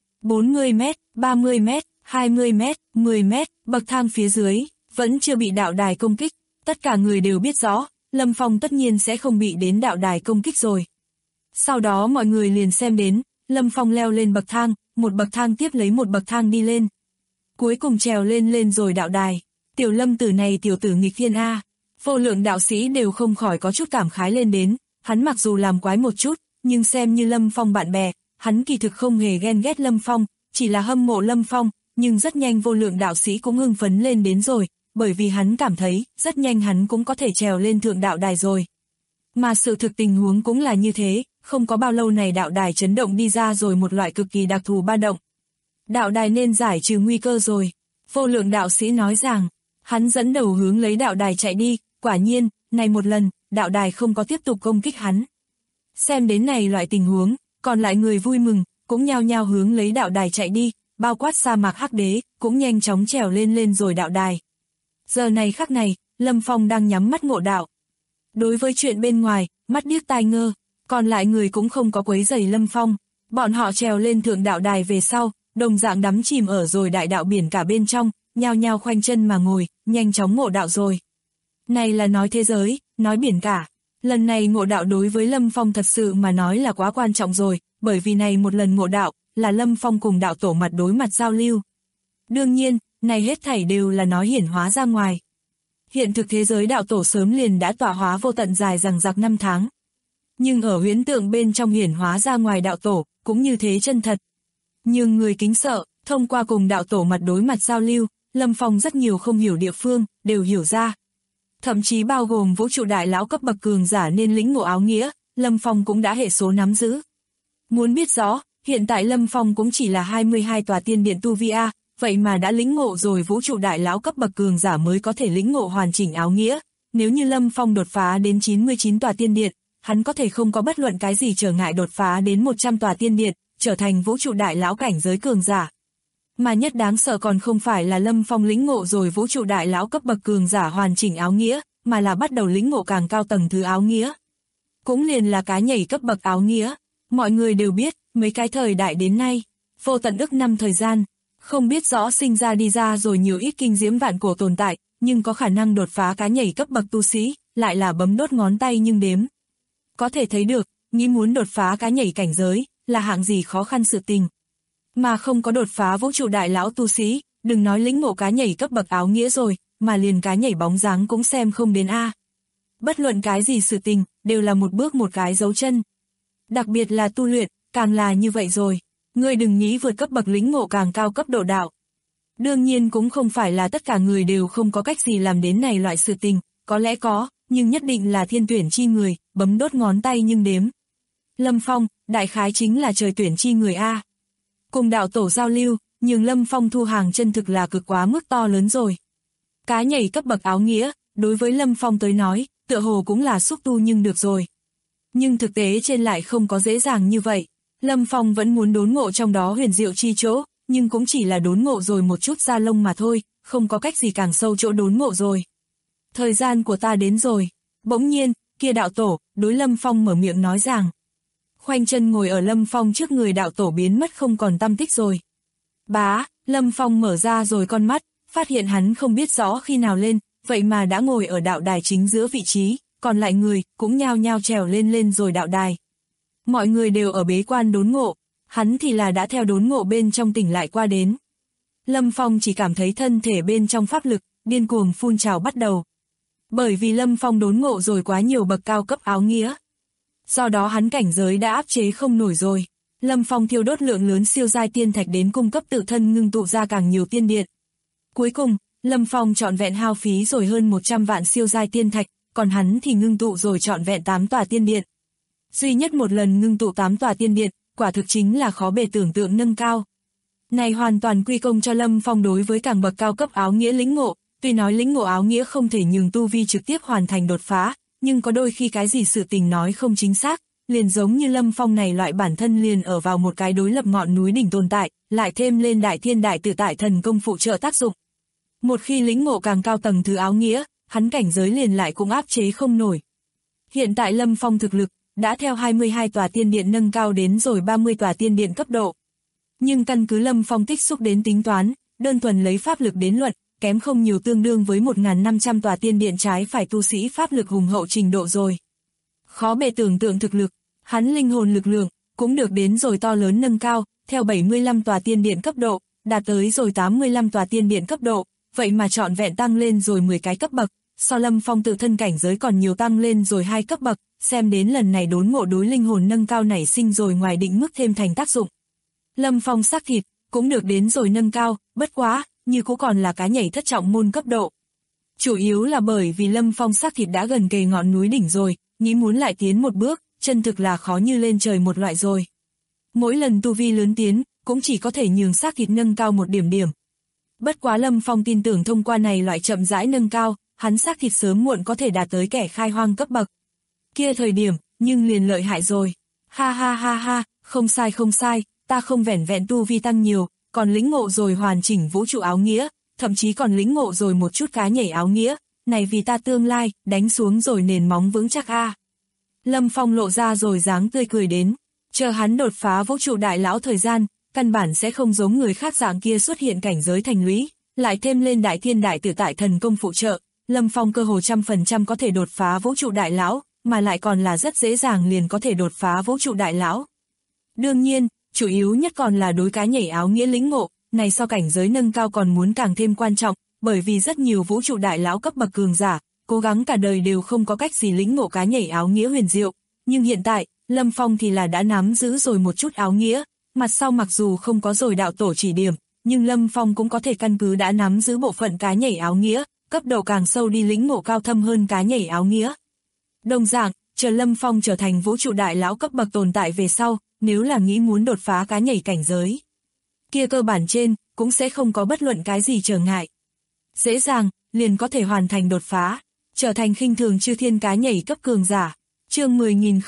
40 mét, 30 mét, 20 mét, 10 mét, bậc thang phía dưới, vẫn chưa bị đạo đài công kích. Tất cả người đều biết rõ, Lâm Phong tất nhiên sẽ không bị đến đạo đài công kích rồi. Sau đó mọi người liền xem đến, Lâm Phong leo lên bậc thang, một bậc thang tiếp lấy một bậc thang đi lên. Cuối cùng trèo lên rồi đạo đài. Tiểu Lâm tử này tiểu tử nghịch thiên a. Vô lượng đạo sĩ đều không khỏi có chút cảm khái lên đến, hắn mặc dù làm quái một chút, nhưng xem như Lâm Phong bạn bè, hắn kỳ thực không hề ghen ghét Lâm Phong, chỉ là hâm mộ Lâm Phong, nhưng rất nhanh vô lượng đạo sĩ cũng hưng phấn lên đến rồi, bởi vì hắn cảm thấy, rất nhanh hắn cũng có thể trèo lên thượng đạo đài rồi. Mà sự thực tình huống cũng là như thế, không có bao lâu này đạo đài chấn động đi ra rồi một loại cực kỳ đặc thù ba động. Đạo đài nên giải trừ nguy cơ rồi, vô lượng đạo sĩ nói rằng, hắn dẫn đầu hướng lấy đạo đài chạy đi, quả nhiên, này một lần, đạo đài không có tiếp tục công kích hắn. Xem đến này loại tình huống, còn lại người vui mừng, cũng nhao nhao hướng lấy đạo đài chạy đi, bao quát sa mạc Hắc Đế, cũng nhanh chóng trèo lên rồi đạo đài. Giờ này khắc này, Lâm Phong đang nhắm mắt ngộ đạo. Đối với chuyện bên ngoài, mắt điếc tai ngơ, còn lại người cũng không có quấy rầy Lâm Phong. Bọn họ trèo lên thượng đạo đài về sau, đồng dạng đắm chìm ở rồi đại đạo biển cả bên trong, nhao nhao khoanh chân mà ngồi, nhanh chóng ngộ đạo rồi. Này là nói thế giới, nói biển cả. Lần này ngộ đạo đối với Lâm Phong thật sự mà nói là quá quan trọng rồi, bởi vì này một lần ngộ đạo, là Lâm Phong cùng đạo tổ mặt đối mặt giao lưu. Đương nhiên, này hết thảy đều là nói hiển hóa ra ngoài. Hiện thực thế giới đạo tổ sớm liền đã tọa hóa vô tận dài dằng dặc 5 tháng. Nhưng ở huyễn tượng bên trong hiển hóa ra ngoài đạo tổ, cũng như thế chân thật. Nhưng người kính sợ, thông qua cùng đạo tổ mặt đối mặt giao lưu, Lâm Phong rất nhiều không hiểu địa phương, đều hiểu ra. Thậm chí bao gồm vũ trụ đại lão cấp bậc cường giả nên lĩnh ngộ áo nghĩa, Lâm Phong cũng đã hệ số nắm giữ. Muốn biết rõ, hiện tại Lâm Phong cũng chỉ là 22 tòa tiên điện tu vi A, vậy mà đã lĩnh ngộ rồi vũ trụ đại lão cấp bậc cường giả mới có thể lĩnh ngộ hoàn chỉnh áo nghĩa. Nếu như Lâm Phong đột phá đến 99 tòa tiên điện, hắn có thể không có bất luận cái gì trở ngại đột phá đến 100 tòa tiên điện, trở thành vũ trụ đại lão cảnh giới cường giả. Mà nhất đáng sợ còn không phải là Lâm Phong lĩnh ngộ rồi vũ trụ đại lão cấp bậc cường giả hoàn chỉnh áo nghĩa, mà là bắt đầu lĩnh ngộ càng cao tầng thứ áo nghĩa. Cũng liền là cái nhảy cấp bậc áo nghĩa. Mọi người đều biết, mấy cái thời đại đến nay, vô tận ức năm thời gian, không biết rõ sinh ra đi ra rồi nhiều ít kinh diễm vạn cổ tồn tại, nhưng có khả năng đột phá cái nhảy cấp bậc tu sĩ, lại là bấm đốt ngón tay nhưng đếm. Có thể thấy được, nghĩ muốn đột phá cái nhảy cảnh giới, là hạng gì khó khăn sự tình. Mà không có đột phá vũ trụ đại lão tu sĩ, đừng nói lĩnh ngộ cái nhảy cấp bậc áo nghĩa rồi, mà liền cái nhảy bóng dáng cũng xem không đến A. Bất luận cái gì sự tình, đều là một bước một cái dấu chân. Đặc biệt là tu luyện, càng là như vậy rồi. Ngươi đừng nghĩ vượt cấp bậc lĩnh ngộ càng cao cấp độ đạo. Đương nhiên cũng không phải là tất cả người đều không có cách gì làm đến này loại sự tình, có lẽ có, nhưng nhất định là thiên tuyển chi người, bấm đốt ngón tay nhưng đếm. Lâm Phong, đại khái chính là trời tuyển chi người A. Cùng đạo tổ giao lưu, nhưng Lâm Phong thu hàng chân thực là cực quá mức to lớn rồi. Cái nhảy cấp bậc áo nghĩa, đối với Lâm Phong tới nói, tựa hồ cũng là xúc tu nhưng được rồi. Nhưng thực tế trên lại không có dễ dàng như vậy. Lâm Phong vẫn muốn đốn ngộ trong đó huyền diệu chi chỗ, nhưng cũng chỉ là đốn ngộ rồi một chút da lông mà thôi, không có cách gì càng sâu chỗ đốn ngộ rồi. Thời gian của ta đến rồi. Bỗng nhiên, kia đạo tổ, đối Lâm Phong mở miệng nói rằng. Khoanh chân ngồi ở Lâm Phong trước người đạo tổ biến mất không còn tăm tích rồi. Bá, Lâm Phong mở ra rồi con mắt, phát hiện hắn không biết rõ khi nào lên, vậy mà đã ngồi ở đạo đài chính giữa vị trí, còn lại người cũng nhao nhao trèo lên rồi đạo đài. Mọi người đều ở bế quan đốn ngộ, hắn thì là đã theo đốn ngộ bên trong tỉnh lại qua đến. Lâm Phong chỉ cảm thấy thân thể bên trong pháp lực, điên cuồng phun trào bắt đầu. Bởi vì Lâm Phong đốn ngộ rồi quá nhiều bậc cao cấp áo nghĩa. Do đó hắn cảnh giới đã áp chế không nổi rồi. Lâm Phong thiêu đốt lượng lớn siêu giai tiên thạch đến cung cấp tự thân ngưng tụ ra càng nhiều tiên điện. Cuối cùng, Lâm Phong trọn vẹn hao phí rồi hơn 100 vạn siêu giai tiên thạch, còn hắn thì ngưng tụ rồi trọn vẹn 8 tòa tiên điện. Duy nhất một lần ngưng tụ 8 tòa tiên điện, quả thực chính là khó bề tưởng tượng nâng cao. Này hoàn toàn quy công cho Lâm Phong đối với càng bậc cao cấp áo nghĩa lĩnh ngộ, tuy nói lĩnh ngộ áo nghĩa không thể nhường tu vi trực tiếp hoàn thành đột phá, nhưng có đôi khi cái gì sự tình nói không chính xác, liền giống như Lâm Phong này loại bản thân liền ở vào một cái đối lập ngọn núi đỉnh tồn tại, lại thêm lên đại thiên đại tự tại thần công phụ trợ tác dụng. Một khi lĩnh ngộ càng cao tầng thứ áo nghĩa, hắn cảnh giới liền lại cũng áp chế không nổi. Hiện tại Lâm Phong thực lực đã theo 22 tòa tiên điện nâng cao đến rồi 30 tòa tiên điện cấp độ. Nhưng căn cứ Lâm Phong tích xúc đến tính toán, đơn thuần lấy pháp lực đến luận, kém không nhiều tương đương với 1.500 tòa tiên điện trái phải tu sĩ pháp lực hùng hậu trình độ rồi. Khó bề tưởng tượng thực lực, hắn linh hồn lực lượng, cũng được đến rồi to lớn nâng cao, theo 75 tòa tiên điện cấp độ, đạt tới rồi 85 tòa tiên điện cấp độ, vậy mà trọn vẹn tăng lên rồi 10 cái cấp bậc, so Lâm Phong tự thân cảnh giới còn nhiều tăng lên rồi 2 cấp bậc, xem đến lần này đốn ngộ đối linh hồn nâng cao nảy sinh rồi ngoài định mức thêm thành tác dụng. Lâm Phong xác thịt, cũng được đến rồi nâng cao, bất quá, như cũng còn là cái nhảy thất trọng môn cấp độ. Chủ yếu là bởi vì Lâm Phong xác thịt đã gần kề ngọn núi đỉnh rồi, nghĩ muốn lại tiến một bước, chân thực là khó như lên trời một loại rồi. Mỗi lần tu vi lớn tiến, cũng chỉ có thể nhường xác thịt nâng cao một điểm điểm. Bất quá Lâm Phong tin tưởng thông qua này loại chậm rãi nâng cao, hắn xác thịt sớm muộn có thể đạt tới kẻ khai hoang cấp bậc. Kia thời điểm, nhưng liền lợi hại rồi. Ha ha ha ha, không sai, ta không vẻn vẹn tu vi tăng nhiều, còn lĩnh ngộ rồi hoàn chỉnh vũ trụ áo nghĩa, thậm chí còn lĩnh ngộ rồi một chút cá nhảy áo nghĩa, này vì ta tương lai, đánh xuống rồi nền móng vững chắc a. Lâm Phong lộ ra rồi dáng tươi cười đến, chờ hắn đột phá vũ trụ đại lão thời gian, căn bản sẽ không giống người khác dạng kia xuất hiện cảnh giới thành lũy, lại thêm lên đại thiên đại tự tại thần công phụ trợ, Lâm Phong cơ hồ 100% có thể đột phá vũ trụ đại lão, mà lại còn là rất dễ dàng liền có thể đột phá vũ trụ đại lão. Đương nhiên, chủ yếu nhất còn là đối cái nhảy áo nghĩa lĩnh ngộ, này so cảnh giới nâng cao còn muốn càng thêm quan trọng, bởi vì rất nhiều vũ trụ đại lão cấp bậc cường giả, cố gắng cả đời đều không có cách gì lĩnh ngộ cái nhảy áo nghĩa huyền diệu, nhưng hiện tại, Lâm Phong thì là đã nắm giữ rồi một chút áo nghĩa, mặt sau mặc dù không có rồi đạo tổ chỉ điểm, nhưng Lâm Phong cũng có thể căn cứ đã nắm giữ bộ phận cá nhảy áo nghĩa, cấp độ càng sâu đi lĩnh ngộ cao thâm hơn cá nhảy áo nghĩa. Đồng dạng, chờ Lâm Phong trở thành vũ trụ đại lão cấp bậc tồn tại về sau, nếu là nghĩ muốn đột phá cá nhảy cảnh giới, kia cơ bản trên, cũng sẽ không có bất luận cái gì trở ngại. Dễ dàng, liền có thể hoàn thành đột phá, trở thành khinh thường chư thiên cá nhảy cấp cường giả. Chương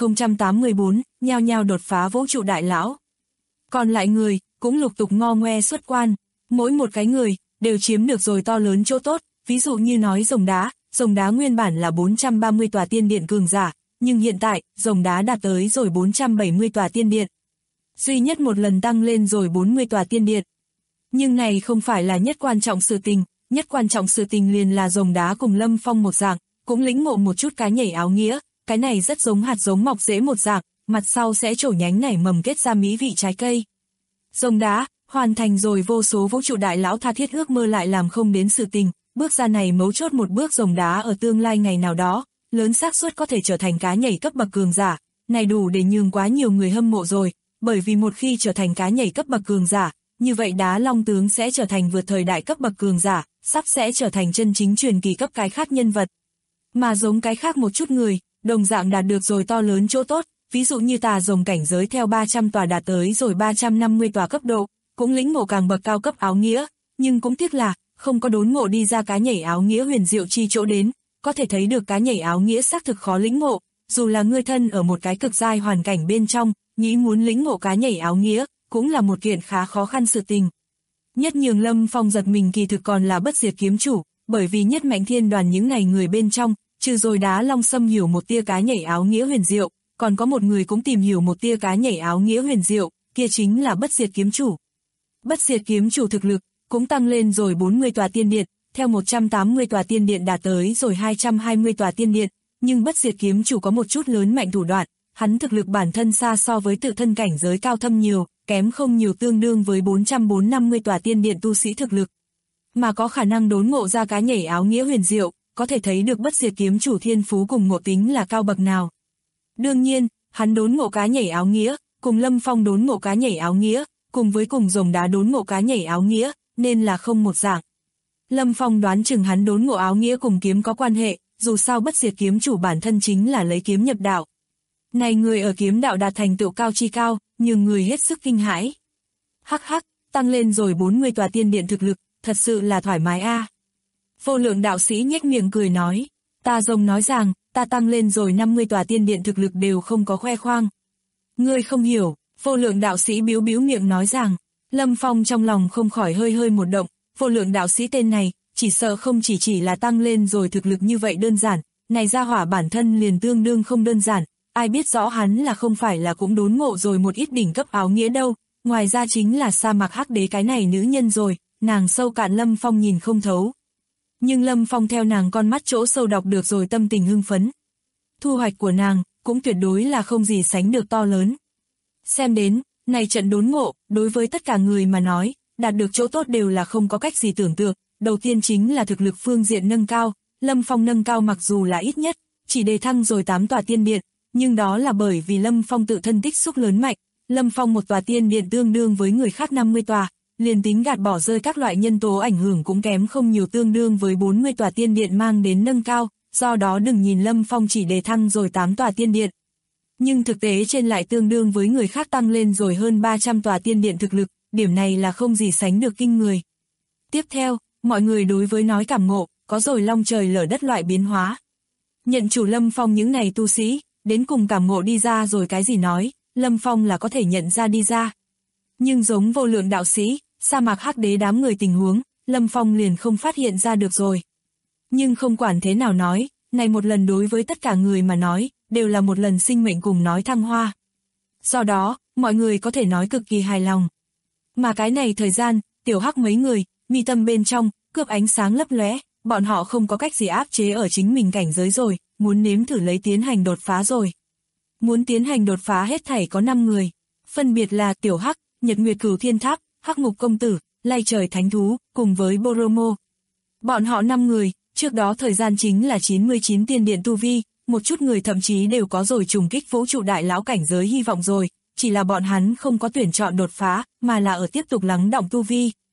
10.084, nhao nhao đột phá vũ trụ đại lão. Còn lại người, cũng lục tục ngo ngoe xuất quan, mỗi một cái người, đều chiếm được rồi to lớn chỗ tốt, ví dụ như nói rồng đá nguyên bản là 430 tòa tiên điện cường giả, nhưng hiện tại, rồng đá đạt tới rồi 470 tòa tiên điện. Duy nhất một lần tăng lên rồi 40 tòa tiên điện. Nhưng này không phải là nhất quan trọng sự tình, nhất quan trọng sự tình liền là rồng đá cùng Lâm Phong một dạng, cũng lĩnh ngộ một chút cá nhảy áo nghĩa, cái này rất giống hạt giống mọc rễ một dạng, mặt sau sẽ trổ nhánh nảy mầm kết ra mỹ vị trái cây. Rồng đá, hoàn thành rồi vô số vũ trụ đại lão tha thiết ước mơ lại làm không đến sự tình, bước ra này mấu chốt một bước rồng đá ở tương lai ngày nào đó, lớn xác suất có thể trở thành cá nhảy cấp bậc cường giả, này đủ để nhường quá nhiều người hâm mộ rồi, bởi vì một khi trở thành cá nhảy cấp bậc cường giả, như vậy đá long tướng sẽ trở thành vượt thời đại cấp bậc cường giả, sắp sẽ trở thành chân chính truyền kỳ cấp cái khác nhân vật. Mà giống cái khác một chút người, đồng dạng đạt được rồi to lớn chỗ tốt, ví dụ như tà rồng cảnh giới theo 300 tòa đạt tới rồi 350 tòa cấp độ, cũng lĩnh ngộ càng bậc cao cấp áo nghĩa, nhưng cũng tiếc là, không có đốn ngộ đi ra cá nhảy áo nghĩa huyền diệu chi chỗ đến, có thể thấy được cá nhảy áo nghĩa xác thực khó lĩnh ngộ, dù là người thân ở một cái cực giai hoàn cảnh bên trong, nghĩ muốn lĩnh ngộ cá nhảy áo nghĩa, cũng là một kiện khá khó khăn sự tình. Nhất nhường Lâm Phong giật mình kỳ thực còn là bất diệt kiếm chủ, bởi vì nhất mạnh thiên đoàn những này người bên trong, trừ rồi đá long xâm hiểu một tia cá nhảy áo nghĩa huyền diệu, còn có một người cũng tìm hiểu một tia cá nhảy áo nghĩa huyền diệu, kia chính là bất diệt kiếm chủ. Bất diệt kiếm chủ thực lực, cũng tăng lên rồi 40 tòa tiên điện, theo 180 tòa tiên điện đạt tới rồi 220 tòa tiên điện, nhưng bất diệt kiếm chủ có một chút lớn mạnh thủ đoạn, hắn thực lực bản thân xa so với tự thân cảnh giới cao thâm nhiều, kém không nhiều tương đương với 450 tòa tiên điện tu sĩ thực lực. Mà có khả năng đốn ngộ ra cá nhảy áo nghĩa huyền diệu, có thể thấy được bất diệt kiếm chủ thiên phú cùng ngộ tính là cao bậc nào. Đương nhiên, hắn đốn ngộ cá nhảy áo nghĩa, cùng Lâm Phong đốn ngộ cá nhảy áo nghĩa, cùng với cùng rồng đá đốn ngộ cá nhảy áo nghĩa, nên là không một dạng. Lâm Phong đoán chừng hắn đốn ngộ áo nghĩa cùng kiếm có quan hệ, dù sao bất diệt kiếm chủ bản thân chính là lấy kiếm nhập đạo. Này người ở kiếm đạo đạt thành tựu cao chi cao, nhưng người hết sức kinh hãi. Hắc hắc, tăng lên rồi 40 tòa tiên điện thực lực, thật sự là thoải mái a. Vô lượng đạo sĩ nhếch miệng cười nói, ta rồng nói rằng, ta tăng lên rồi 50 tòa tiên điện thực lực đều không có khoe khoang. Ngươi không hiểu, vô lượng đạo sĩ biếu biếu miệng nói rằng, Lâm Phong trong lòng không khỏi hơi hơi một động, vô lượng đạo sĩ tên này, chỉ sợ không chỉ là tăng lên rồi thực lực như vậy đơn giản, này ra hỏa bản thân liền tương đương không đơn giản, ai biết rõ hắn là không phải là cũng đốn ngộ rồi một ít đỉnh cấp áo nghĩa đâu, ngoài ra chính là sa mạc hắc đế cái này nữ nhân rồi, nàng sâu cạn Lâm Phong nhìn không thấu. Nhưng Lâm Phong theo nàng con mắt chỗ sâu đọc được rồi tâm tình hưng phấn. Thu hoạch của nàng, cũng tuyệt đối là không gì sánh được to lớn. Xem đến, này trận đốn ngộ, đối với tất cả người mà nói, đạt được chỗ tốt đều là không có cách gì tưởng tượng. Đầu tiên chính là thực lực phương diện nâng cao, Lâm Phong nâng cao mặc dù là ít nhất, chỉ đề thăng rồi 8 tòa tiên điện, nhưng đó là bởi vì Lâm Phong tự thân tích xúc lớn mạnh, Lâm Phong một tòa tiên điện tương đương với người khác 50 tòa, liền tính gạt bỏ rơi các loại nhân tố ảnh hưởng cũng kém không nhiều tương đương với 40 tòa tiên điện mang đến nâng cao, do đó đừng nhìn Lâm Phong chỉ đề thăng rồi 8 tòa tiên điện. Nhưng thực tế trên lại tương đương với người khác tăng lên rồi hơn 300 tòa tiên điện thực lực, điểm này là không gì sánh được kinh người. Tiếp theo, mọi người đối với nói cảm ngộ, có rồi long trời lở đất loại biến hóa. Nhận chủ Lâm Phong những này tu sĩ, đến cùng cảm ngộ đi ra rồi cái gì nói, Lâm Phong là có thể nhận ra đi ra. Nhưng giống vô lượng đạo sĩ, sa mạc hắc đế đám người tình huống, Lâm Phong liền không phát hiện ra được rồi. Nhưng không quản thế nào nói, này một lần đối với tất cả người mà nói, đều là một lần sinh mệnh cùng nói thăng hoa. Do đó, mọi người có thể nói cực kỳ hài lòng. Mà cái này thời gian, tiểu hắc mấy người, mi tâm bên trong, cướp ánh sáng lấp lóe, bọn họ không có cách gì áp chế ở chính mình cảnh giới rồi, muốn nếm thử lấy tiến hành đột phá rồi. Muốn tiến hành đột phá hết thảy có 5 người, phân biệt là tiểu hắc, Nhật Nguyệt Cửu Thiên Tháp, Hắc Ngục Công Tử, Lai Trời Thánh Thú, cùng với Boromo. Bọn họ 5 người, trước đó thời gian chính là 99 tiên điện tu vi, một chút người thậm chí đều có rồi trùng kích vũ trụ đại lão cảnh giới hy vọng rồi, chỉ là bọn hắn không có tuyển chọn đột phá, mà là ở tiếp tục lắng đọng tu vi.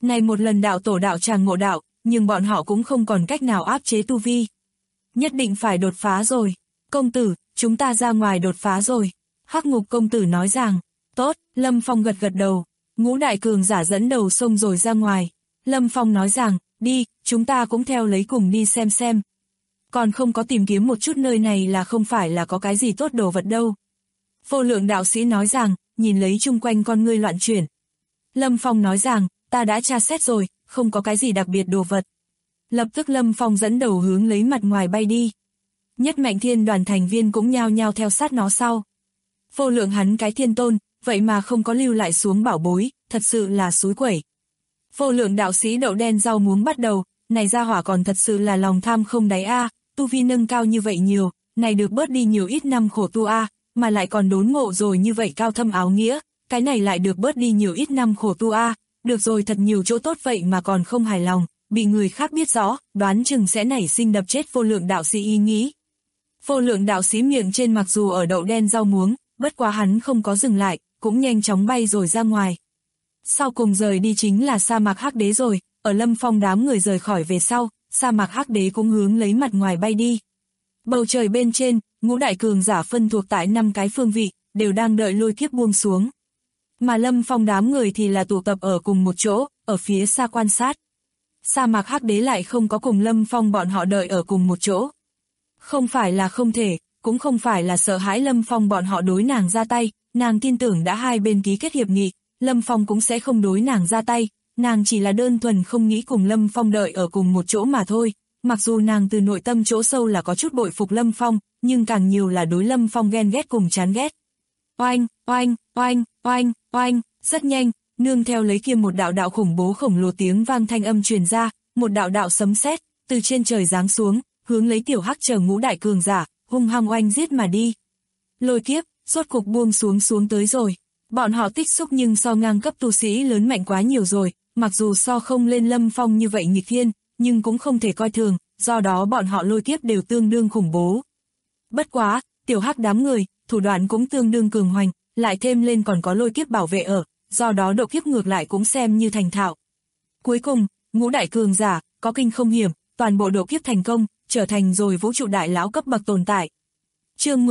Này một lần đạo tổ đạo tràng ngộ đạo, nhưng bọn họ cũng không còn cách nào áp chế tu vi. Nhất định phải đột phá rồi. Công tử, chúng ta ra ngoài đột phá rồi. Hắc Ngục công tử nói rằng, tốt, Lâm Phong gật gật đầu. Ngũ đại cường giả dẫn đầu xông rồi ra ngoài. Lâm Phong nói rằng, đi, chúng ta cũng theo lấy cùng đi xem. Còn không có tìm kiếm một chút nơi này là không phải là có cái gì tốt đồ vật đâu. Vô Lượng đạo sĩ nói rằng, nhìn lấy chung quanh con ngươi loạn chuyển. Lâm Phong nói rằng, ta đã tra xét rồi, không có cái gì đặc biệt đồ vật. Lập tức Lâm Phong dẫn đầu hướng lấy mặt ngoài bay đi. Nhất Mạnh Thiên đoàn thành viên cũng nhao nhao theo sát nó sau. Vô Lượng hắn cái thiên tôn, vậy mà không có lưu lại xuống bảo bối, thật sự là xúi quẩy. Vô Lượng đạo sĩ đậu đen rau muống bắt đầu, này ra hỏa còn thật sự là lòng tham không đáy a, tu vi nâng cao như vậy nhiều, này được bớt đi nhiều ít năm khổ tu a, mà lại còn đốn ngộ rồi như vậy cao thâm áo nghĩa, cái này lại được bớt đi nhiều ít năm khổ tu a, được rồi thật nhiều chỗ tốt vậy mà còn không hài lòng, bị người khác biết rõ, đoán chừng sẽ nảy sinh đập chết Vô Lượng đạo sĩ ý nghĩ. Vô Lượng đạo sĩ miệng trên mặc dù ở đậu đen rau muống, bất quá hắn không có dừng lại, cũng nhanh chóng bay rồi ra ngoài. Sau cùng rời đi chính là sa mạc Hắc Đế rồi, ở Lâm Phong đám người rời khỏi về sau, sa mạc Hắc Đế cũng hướng lấy mặt ngoài bay đi. Bầu trời bên trên, ngũ đại cường giả phân thuộc tại 5 cái phương vị, đều đang đợi lôi kiếp buông xuống. Mà Lâm Phong đám người thì là tụ tập ở cùng một chỗ, ở phía xa quan sát. Sa mạc Hắc Đế lại không có cùng Lâm Phong bọn họ đợi ở cùng một chỗ. Không phải là không thể, cũng không phải là sợ hãi Lâm Phong bọn họ đối nàng ra tay, nàng tin tưởng đã hai bên ký kết hiệp nghị, Lâm Phong cũng sẽ không đối nàng ra tay, nàng chỉ là đơn thuần không nghĩ cùng Lâm Phong đợi ở cùng một chỗ mà thôi. Mặc dù nàng từ nội tâm chỗ sâu là có chút bội phục Lâm Phong, nhưng càng nhiều là đối Lâm Phong ghen ghét cùng chán ghét. Oanh, oanh, oanh, oanh, oanh, rất nhanh, nương theo lấy kia một đạo đạo khủng bố khổng lồ tiếng vang thanh âm truyền ra, một đạo đạo sấm sét từ trên trời giáng xuống, hướng lấy tiểu Hắc chờ ngũ đại cường giả, hung hăng oanh giết mà đi. Lôi kiếp, rốt cục buông xuống tới rồi. Bọn họ tích xúc nhưng so ngang cấp tu sĩ lớn mạnh quá nhiều rồi, mặc dù so không lên Lâm Phong như vậy nghịch thiên, nhưng cũng không thể coi thường, do đó bọn họ lôi kiếp đều tương đương khủng bố. Bất quá, tiểu Hắc đám người, thủ đoạn cũng tương đương cường hoành, lại thêm lên còn có lôi kiếp bảo vệ ở, do đó độ kiếp ngược lại cũng xem như thành thạo. Cuối cùng, ngũ đại cường giả, có kinh không hiểm, toàn bộ độ kiếp thành công, trở thành rồi vũ trụ đại lão cấp bậc tồn tại. Chương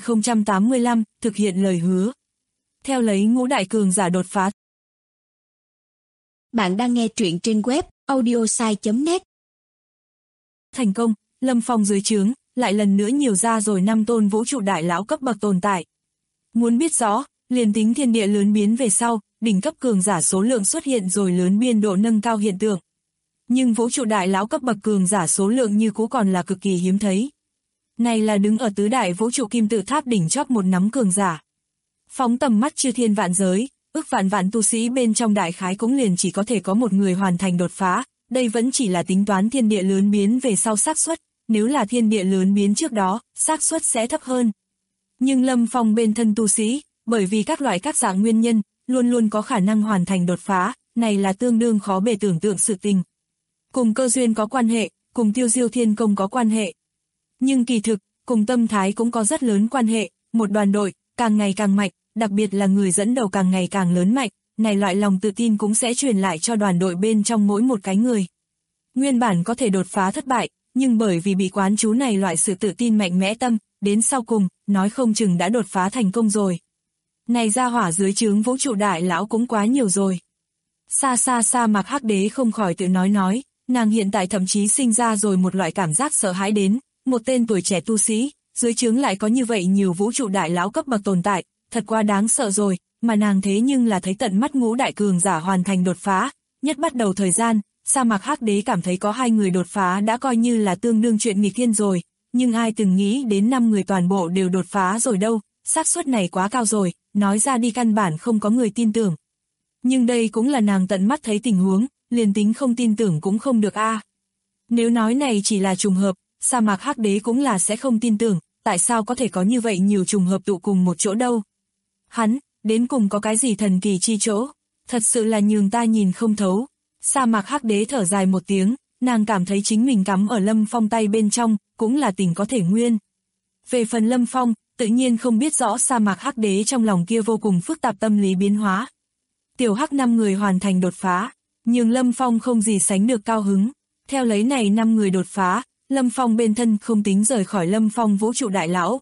10.085, thực hiện lời hứa. Theo lấy ngũ đại cường giả đột phá. Bạn đang nghe truyện trên web audiosai.net. Thành công, Lâm Phong dưới trướng, lại lần nữa nhiều ra rồi 5 tôn vũ trụ đại lão cấp bậc tồn tại. Muốn biết rõ, liền tính thiên địa lớn biến về sau, đỉnh cấp cường giả số lượng xuất hiện rồi lớn biên độ nâng cao hiện tượng. Nhưng vũ trụ đại lão cấp bậc cường giả số lượng như cũ còn là cực kỳ hiếm thấy. Này là đứng ở tứ đại vũ trụ kim tự tháp đỉnh chóp một nắm cường giả. Phóng tầm mắt chư thiên vạn giới, ước vạn vạn tu sĩ bên trong đại khái cũng liền chỉ có thể có một người hoàn thành đột phá, đây vẫn chỉ là tính toán thiên địa lớn biến về sau xác suất, nếu là thiên địa lớn biến trước đó, xác suất sẽ thấp hơn. Nhưng Lâm Phong bên thân tu sĩ, bởi vì các loại các dạng nguyên nhân, luôn luôn có khả năng hoàn thành đột phá, này là tương đương khó bề tưởng tượng sự tình. Cùng cơ duyên có quan hệ, cùng tiêu diêu thiên công có quan hệ. Nhưng kỳ thực, cùng tâm thái cũng có rất lớn quan hệ, một đoàn đội, càng ngày càng mạnh, đặc biệt là người dẫn đầu càng ngày càng lớn mạnh, này loại lòng tự tin cũng sẽ truyền lại cho đoàn đội bên trong mỗi một cái người. Nguyên bản có thể đột phá thất bại, nhưng bởi vì bị quán chú này loại sự tự tin mạnh mẽ tâm, đến sau cùng, nói không chừng đã đột phá thành công rồi. Này ra hỏa dưới trướng vũ trụ đại lão cũng quá nhiều rồi. Xa Mạc Hắc Đế không khỏi tự nói, nàng hiện tại thậm chí sinh ra rồi một loại cảm giác sợ hãi đến, một tên tuổi trẻ tu sĩ, dưới trướng lại có như vậy nhiều vũ trụ đại lão cấp bậc tồn tại, thật quá đáng sợ rồi, mà nàng thế nhưng là thấy tận mắt ngũ đại cường giả hoàn thành đột phá, nhất bắt đầu thời gian, Sa Mạc Hắc Đế cảm thấy có 2 người đột phá đã coi như là tương đương chuyện nghịch thiên rồi, nhưng ai từng nghĩ đến 5 người toàn bộ đều đột phá rồi đâu, xác suất này quá cao rồi, nói ra đi căn bản không có người tin tưởng. Nhưng đây cũng là nàng tận mắt thấy tình huống, liền tính không tin tưởng cũng không được a. Nếu nói này chỉ là trùng hợp, Sa Mạc Hắc Đế cũng là sẽ không tin tưởng, tại sao có thể có như vậy nhiều trùng hợp tụ cùng một chỗ đâu. Hắn, đến cùng có cái gì thần kỳ chi chỗ, thật sự là nhường ta nhìn không thấu. Sa Mạc Hắc Đế thở dài một tiếng, nàng cảm thấy chính mình cắm ở Lâm Phong tay bên trong, cũng là tình có thể nguyên. Về phần Lâm Phong, tự nhiên không biết rõ Sa Mạc Hắc Đế trong lòng kia vô cùng phức tạp tâm lý biến hóa. Tiểu Hắc 5 người hoàn thành đột phá, Nhưng Lâm Phong không gì sánh được cao hứng. Theo lấy này 5 người đột phá, Lâm Phong bên thân không tính rời khỏi Lâm Phong vũ trụ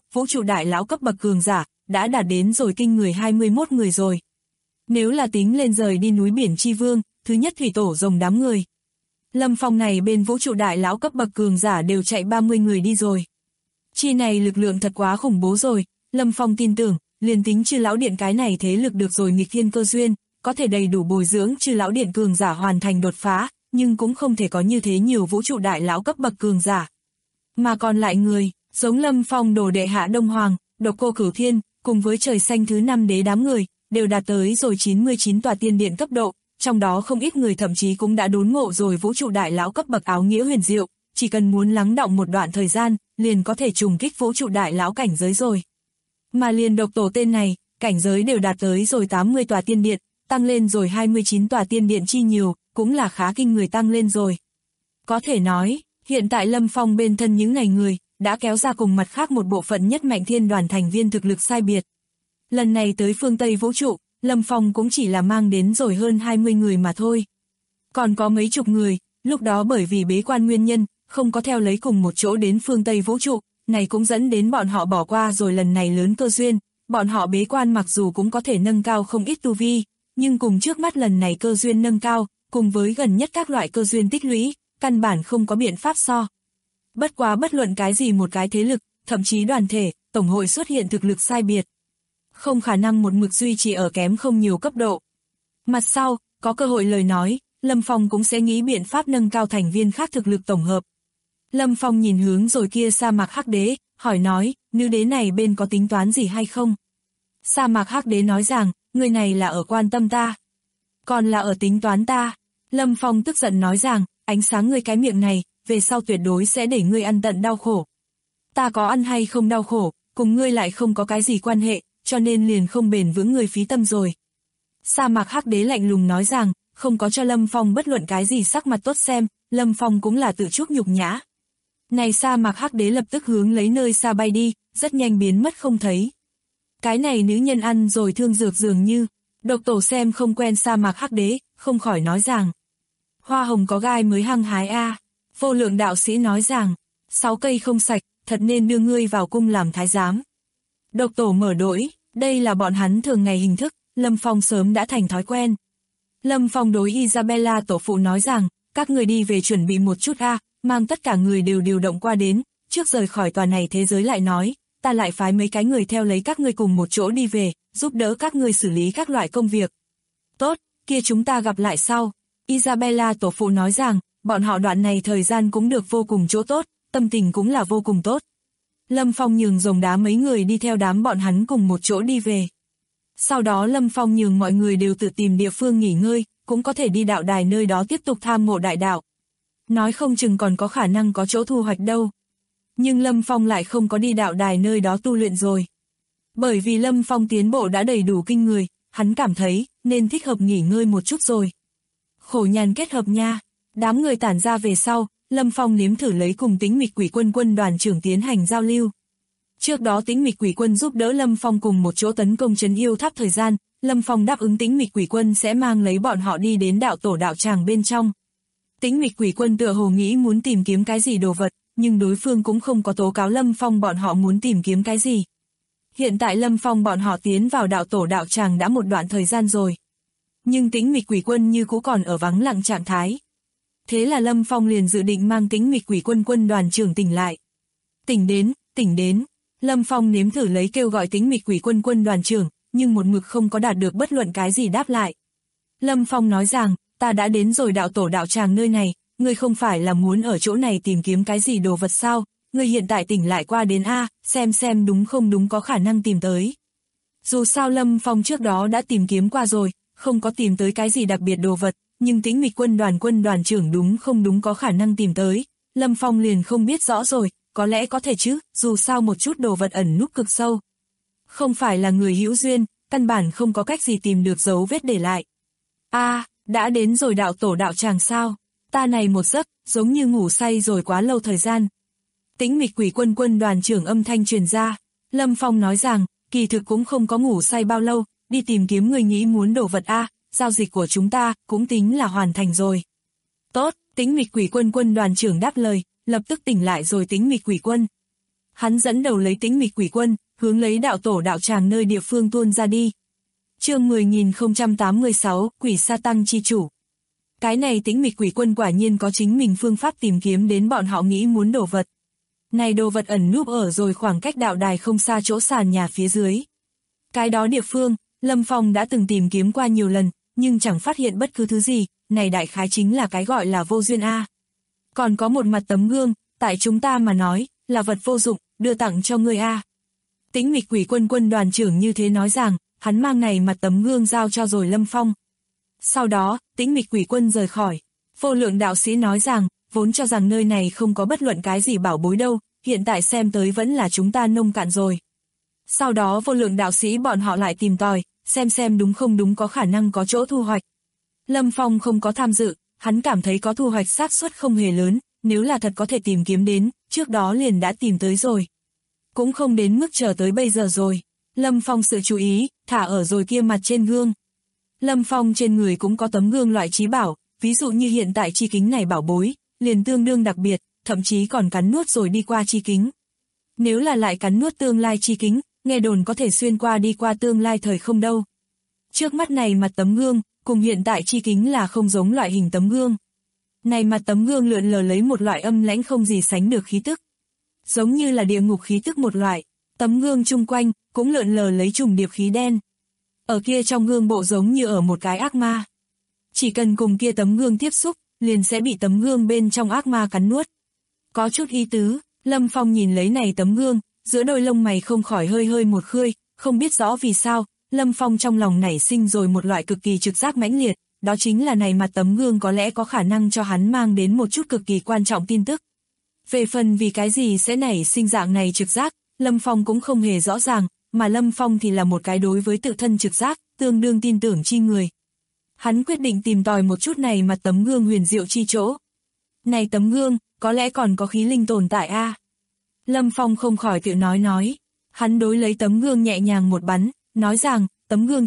đại lão cấp bậc cường giả, đã đạt đến rồi kinh người 21 người rồi. Nếu là tính lên rời đi núi biển Chi Vương, thứ nhất thủy tổ rồng đám người. Lâm Phong này bên vũ trụ đại lão cấp bậc cường giả đều chạy 30 người đi rồi. Chi này lực lượng thật quá khủng bố rồi, Lâm Phong tin tưởng, liền tính Chư Lão Điện cái này thế lực được rồi nghịch thiên cơ duyên, có thể đầy đủ bồi dưỡng Chư Lão Điện cường giả hoàn thành đột phá, nhưng cũng không thể có như thế nhiều vũ trụ đại lão cấp bậc cường giả. Mà còn lại người, giống Lâm Phong đồ đệ Hạ Đông Hoàng, Độc Cô Cửu Thiên, cùng với trời xanh thứ 5 đế đám người, đều đạt tới rồi 99 tòa tiên điện cấp độ, trong đó không ít người thậm chí cũng đã đốn ngộ rồi vũ trụ đại lão cấp bậc áo nghĩa huyền diệu, chỉ cần muốn lắng đọng một đoạn thời gian, liền có thể trùng kích vũ trụ đại lão cảnh giới rồi. Mà liền độc tổ tên này, cảnh giới đều đạt tới rồi 80 tòa tiên điện, tăng lên rồi 29 tòa tiên điện chi nhiều, cũng là khá kinh người tăng lên rồi. Có thể nói, hiện tại Lâm Phong bên thân những ngày người, đã kéo ra cùng mặt khác một bộ phận nhất mạnh thiên đoàn thành viên thực lực sai biệt. Lần này tới phương Tây vũ trụ, Lâm Phong cũng chỉ là mang đến rồi hơn 20 người mà thôi. Còn có mấy chục người, lúc đó bởi vì bế quan nguyên nhân, không có theo lấy cùng một chỗ đến phương Tây vũ trụ, này cũng dẫn đến bọn họ bỏ qua rồi lần này lớn cơ duyên, bọn họ bế quan mặc dù cũng có thể nâng cao không ít tu vi, nhưng cùng trước mắt lần này cơ duyên nâng cao, cùng với gần nhất các loại cơ duyên tích lũy, căn bản không có biện pháp so. Bất quá bất luận cái gì một cái thế lực, thậm chí đoàn thể, tổng hội xuất hiện thực lực sai biệt. Không khả năng một mực duy trì ở kém không nhiều cấp độ. Mặt sau, có cơ hội lời nói, Lâm Phong cũng sẽ nghĩ biện pháp nâng cao thành viên khác thực lực tổng hợp. Lâm Phong nhìn hướng rồi kia sa mạc hắc đế, hỏi nói, nữ đế này bên có tính toán gì hay không? Sa mạc hắc đế nói rằng, người này là ở quan tâm ta. Còn là ở tính toán ta. Lâm Phong tức giận nói rằng, ánh sáng ngươi cái miệng này, về sau tuyệt đối sẽ để ngươi ăn tận đau khổ. Ta có ăn hay không đau khổ, cùng ngươi lại không có cái gì quan hệ, cho nên liền không bền vững người phí tâm rồi. Sa mạc hắc đế lạnh lùng nói rằng, không có cho Lâm Phong bất luận cái gì sắc mặt tốt xem, Lâm Phong cũng là tự chuốc nhục nhã. Này sa mạc hắc đế lập tức hướng lấy nơi xa bay đi, rất nhanh biến mất không thấy. Cái này nữ nhân ăn rồi thương dược dường như, độc tổ xem không quen sa mạc hắc đế, không khỏi nói rằng. Hoa hồng có gai mới hăng hái a. Vô lượng đạo sĩ nói rằng, 6 cây không sạch, thật nên đưa ngươi vào cung làm thái giám. Độc tổ mở đổi, đây là bọn hắn thường ngày hình thức, Lâm Phong sớm đã thành thói quen. Lâm Phong đối Isabella tổ phụ nói rằng, các người đi về chuẩn bị một chút a, mang tất cả người đều điều động qua đến, trước rời khỏi tòa này thế giới lại nói, ta lại phái mấy cái người theo lấy các ngươi cùng một chỗ đi về, giúp đỡ các ngươi xử lý các loại công việc. Tốt, kia chúng ta gặp lại sau. Isabella tổ phụ nói rằng, bọn họ đoạn này thời gian cũng được vô cùng chỗ tốt, tâm tình cũng là vô cùng tốt. Lâm Phong nhường rồng đá mấy người đi theo đám bọn hắn cùng một chỗ đi về. Sau đó Lâm Phong nhường mọi người đều tự tìm địa phương nghỉ ngơi, cũng có thể đi đạo đài nơi đó tiếp tục tham ngộ đại đạo. Nói không chừng còn có khả năng có chỗ thu hoạch đâu. Nhưng Lâm Phong lại không có đi đạo đài nơi đó tu luyện rồi. Bởi vì Lâm Phong tiến bộ đã đầy đủ kinh người, hắn cảm thấy nên thích hợp nghỉ ngơi một chút rồi. Khổ nhàn kết hợp nha. Đám người tản ra về sau, Lâm Phong nếm thử lấy cùng Tĩnh Mịch Quỷ Quân quân đoàn trưởng tiến hành giao lưu. Trước đó Tĩnh Mịch Quỷ Quân giúp đỡ Lâm Phong cùng một chỗ tấn công trấn yêu tháp thời gian, Lâm Phong đáp ứng Tĩnh Mịch Quỷ Quân sẽ mang lấy bọn họ đi đến đạo tổ đạo tràng bên trong. Tĩnh Mịch Quỷ Quân tựa hồ nghĩ muốn tìm kiếm cái gì đồ vật, nhưng đối phương cũng không có tố cáo Lâm Phong bọn họ muốn tìm kiếm cái gì. Hiện tại Lâm Phong bọn họ tiến vào đạo tổ đạo tràng đã một đoạn thời gian rồi. Nhưng Tĩnh Mịch Quỷ Quân như cũ còn ở vắng lặng trạng thái. Thế là Lâm Phong liền dự định mang Tĩnh Mịch Quỷ Quân quân đoàn trưởng tỉnh lại. Tỉnh đến. Lâm Phong nếm thử lấy kêu gọi Tĩnh Mịch Quỷ Quân quân đoàn trưởng, nhưng một mực không có đạt được bất luận cái gì đáp lại. Lâm Phong nói rằng, ta đã đến rồi đạo tổ đạo tràng nơi này, ngươi không phải là muốn ở chỗ này tìm kiếm cái gì đồ vật sao, ngươi hiện tại tỉnh lại qua đến A, xem đúng không đúng có khả năng tìm tới. Dù sao Lâm Phong trước đó đã tìm kiếm qua rồi, không có tìm tới cái gì đặc biệt đồ vật, nhưng Tĩnh Mịch quân đoàn trưởng đúng không đúng có khả năng tìm tới. Lâm Phong liền không biết rõ rồi, có lẽ có thể chứ, dù sao một chút đồ vật ẩn núp cực sâu. Không phải là người hữu duyên, căn bản không có cách gì tìm được dấu vết để lại. Đã đến rồi đạo tổ đạo tràng sao? Ta này một giấc, giống như ngủ say rồi quá lâu thời gian. Tĩnh Mịch Quỷ quân đoàn trưởng âm thanh truyền ra. Lâm Phong nói rằng, kỳ thực cũng không có ngủ say bao lâu, đi tìm kiếm người nghĩ muốn đồ vật giao dịch của chúng ta cũng tính là hoàn thành rồi. Tốt, Tĩnh Mịch Quỷ Quân quân đoàn trưởng đáp lời, lập tức tỉnh lại rồi Tĩnh Mịch Quỷ Quân. Hắn dẫn đầu lấy Tĩnh Mịch Quỷ Quân, hướng lấy đạo tổ đạo tràng nơi địa phương tuôn ra đi. Chương 10.086, Quỷ Sa Tăng chi chủ. Cái này Tĩnh Mịch Quỷ Quân quả nhiên có chính mình phương pháp tìm kiếm đến bọn họ nghĩ muốn đồ vật. Này đồ vật ẩn núp ở rồi khoảng cách đạo đài không xa chỗ sàn nhà phía dưới. Cái đó địa phương, Lâm Phong đã từng tìm kiếm qua nhiều lần, nhưng chẳng phát hiện bất cứ thứ gì, này đại khái chính là cái gọi là vô duyên A. Còn có một mặt tấm gương, tại chúng ta mà nói, là vật vô dụng, đưa tặng cho ngươi A. Tĩnh Mịch Quỷ Quân quân đoàn trưởng như thế nói rằng, hắn mang này mặt tấm gương giao cho rồi Lâm Phong. Sau đó, Tĩnh Mịch Quỷ Quân rời khỏi. Vô Lượng đạo sĩ nói rằng, vốn cho rằng nơi này không có bất luận cái gì bảo bối đâu, hiện tại xem tới vẫn là chúng ta nông cạn rồi. Sau đó Vô Lượng đạo sĩ bọn họ lại tìm tòi, xem đúng không đúng có khả năng có chỗ thu hoạch. Lâm Phong không có tham dự, hắn cảm thấy có thu hoạch xác suất không hề lớn, nếu là thật có thể tìm kiếm đến, trước đó liền đã tìm tới rồi. Cũng không đến mức chờ tới bây giờ rồi. Lâm Phong sự chú ý, thả ở rồi kia mặt trên gương. Lâm Phong trên người cũng có tấm gương loại trí bảo, ví dụ như hiện tại chi kính này bảo bối, liền tương đương đặc biệt, thậm chí còn cắn nuốt rồi đi qua chi kính. Nếu là lại cắn nuốt tương lai chi kính, nghe đồn có thể xuyên qua đi qua tương lai thời không đâu. Trước mắt này mặt tấm gương, cùng hiện tại chi kính là không giống loại hình tấm gương. Này mặt tấm gương lượn lờ lấy một loại âm lãnh không gì sánh được khí tức. Giống như là địa ngục khí tức một loại, tấm gương chung quanh, cũng lượn lờ lấy trùng điệp khí đen. Ở kia trong gương bộ giống như ở một cái ác ma. Chỉ cần cùng kia tấm gương tiếp xúc, liền sẽ bị tấm gương bên trong ác ma cắn nuốt. Có chút ý tứ, Lâm Phong nhìn lấy này tấm gương, giữa đôi lông mày không khỏi hơi một khơi, không biết rõ vì sao, Lâm Phong trong lòng nảy sinh rồi một loại cực kỳ trực giác mãnh liệt, đó chính là này mặt tấm gương có lẽ có khả năng cho hắn mang đến một chút cực kỳ quan trọng tin tức. Về phần vì cái gì sẽ nảy sinh dạng này trực giác, Lâm Phong cũng không hề rõ ràng, mà Lâm Phong thì là một cái đối với tự thân trực giác, tương đương tin tưởng chi người. Hắn quyết định tìm tòi một chút này mặt tấm gương huyền diệu chi chỗ. Này tấm gương, có lẽ còn có khí linh tồn tại a. Lâm Phong không khỏi tự nói. Hắn đối lấy tấm gương nhẹ nhàng một bắn, nói rằng, tấm gương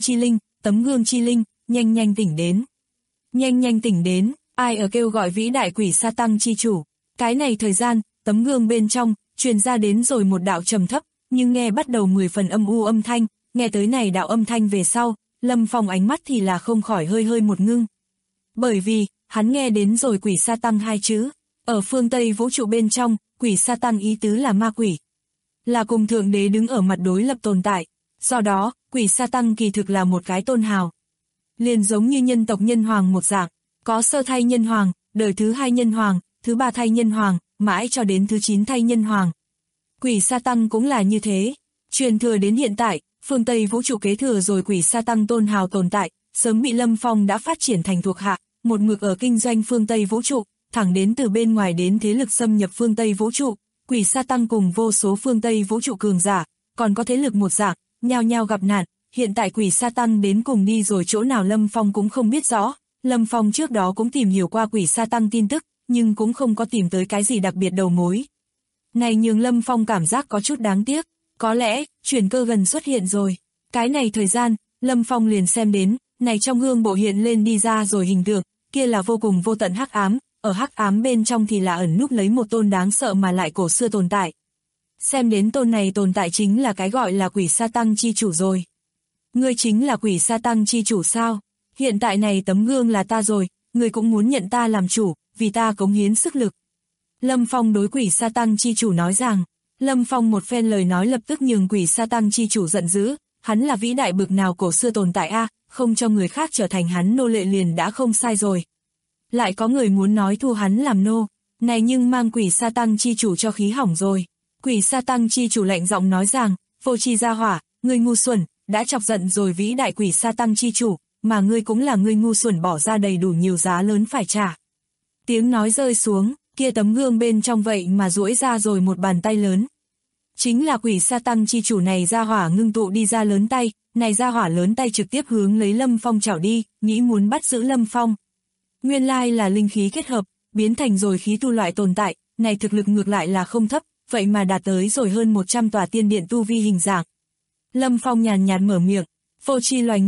chi linh, nhanh tỉnh đến. Nhanh tỉnh đến, ai ở kêu gọi vĩ đại Quỷ Sa Tăng chi chủ. Cái này thời gian, tấm gương bên trong, truyền ra đến rồi một đạo trầm thấp, nhưng nghe bắt đầu 10 phần âm u âm thanh, nghe tới này đạo âm thanh về sau, Lâm Phong ánh mắt thì là không khỏi hơi một ngưng. Bởi vì, hắn nghe đến rồi Quỷ Sa Tăng hai chữ, ở phương Tây vũ trụ bên trong, Quỷ Sa Tăng ý tứ là ma quỷ. Là cùng Thượng Đế đứng ở mặt đối lập tồn tại, do đó, Quỷ Sa Tăng kỳ thực là một cái tôn hào. Liền giống như nhân tộc nhân hoàng một dạng, có sơ thay nhân hoàng, đời thứ 2 nhân hoàng, thứ 3 thay nhân hoàng, mãi cho đến thứ 9 thay nhân hoàng. Quỷ Sa Tăng cũng là như thế, truyền thừa đến hiện tại, phương Tây vũ trụ kế thừa rồi Quỷ Sa Tăng tôn hào tồn tại, sớm bị Lâm Phong đã phát triển thành thuộc hạ, một mực ở kinh doanh phương Tây vũ trụ, thẳng đến từ bên ngoài đến thế lực xâm nhập phương Tây vũ trụ, Quỷ Sa Tăng cùng vô số phương Tây vũ trụ cường giả, còn có thế lực một dạng, nhao gặp nạn, hiện tại Quỷ Sa Tăng đến cùng đi rồi chỗ nào Lâm Phong cũng không biết rõ, Lâm Phong trước đó cũng tìm hiểu qua Quỷ Sa Tăng tin tức, nhưng cũng không có tìm tới cái gì đặc biệt đầu mối. Này nhường Lâm Phong cảm giác có chút đáng tiếc, có lẽ, chuyển cơ gần xuất hiện rồi. Cái này thời gian, Lâm Phong liền xem đến, này trong gương bộ hiện lên đi ra rồi hình tượng, kia là vô cùng vô tận hắc ám, ở hắc ám bên trong thì là ẩn núp lấy một tôn đáng sợ mà lại cổ xưa tồn tại. Xem đến tôn này tồn tại chính là cái gọi là Quỷ Sa Tăng chi chủ rồi. Ngươi chính là Quỷ Sa Tăng chi chủ sao? Hiện tại này tấm gương là ta rồi, ngươi cũng muốn nhận ta làm chủ, vì ta cống hiến sức lực. Lâm Phong đối Quỷ Sa Tăng chi chủ nói rằng, Lâm Phong một phen lời nói lập tức nhường Quỷ Sa Tăng chi chủ giận dữ, hắn là vĩ đại bực nào cổ xưa tồn tại a, không cho người khác trở thành hắn nô lệ liền đã không sai rồi. Lại có người muốn nói thu hắn làm nô, này nhưng mang Quỷ Sa Tăng chi chủ cho khí hỏng rồi. Quỷ Sa Tăng chi chủ lạnh giọng nói rằng, vô tri gia hỏa, ngươi ngu xuẩn, đã chọc giận rồi vĩ đại Quỷ Sa Tăng chi chủ, mà ngươi cũng là ngươi ngu xuẩn bỏ ra đầy đủ nhiều giá lớn phải trả. Tiếng nói rơi xuống, kia tấm gương bên trong vậy mà duỗi ra rồi một bàn tay lớn. Chính là Quỷ Sa Tăng chi chủ này gia hỏa ngưng tụ đi ra lớn tay, này gia hỏa lớn tay trực tiếp hướng lấy Lâm Phong chảo đi, nghĩ muốn bắt giữ Lâm Phong. Nguyên lai là linh khí kết hợp, biến thành rồi khí tu loại tồn tại, này thực lực ngược lại là không thấp, vậy mà đạt tới rồi hơn 100 tòa tiên điện tu vi hình dạng. Lâm Phong nhàn nhạt mở miệng, vô tri loài người,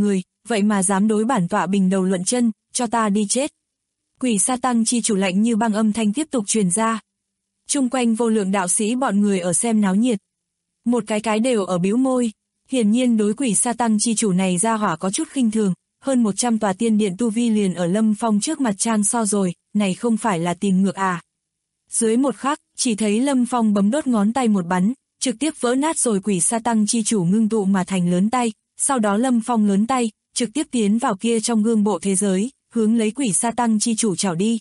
vậy mà dám đối bản tọa bình đầu luận chân, cho ta đi chết. Quỷ sa tăng chi chủ lạnh như băng âm thanh tiếp tục truyền ra. Chung quanh vô lượng đạo sĩ bọn người ở xem náo nhiệt. Một cái đều ở bĩu môi, hiển nhiên đối quỷ sa tăng chi chủ này ra hỏa có chút khinh thường, hơn 100 tòa tiên điện tu vi liền ở Lâm Phong trước mặt trang so rồi, này không phải là tìm ngược à. Dưới một khắc, chỉ thấy Lâm Phong bấm đốt ngón tay một bắn, trực tiếp vỡ nát rồi quỷ sa tăng chi chủ ngưng tụ mà thành lớn tay, sau đó Lâm Phong lớn tay, trực tiếp tiến vào kia trong gương bộ thế giới, hướng lấy quỷ sa tăng chi chủ chảo đi.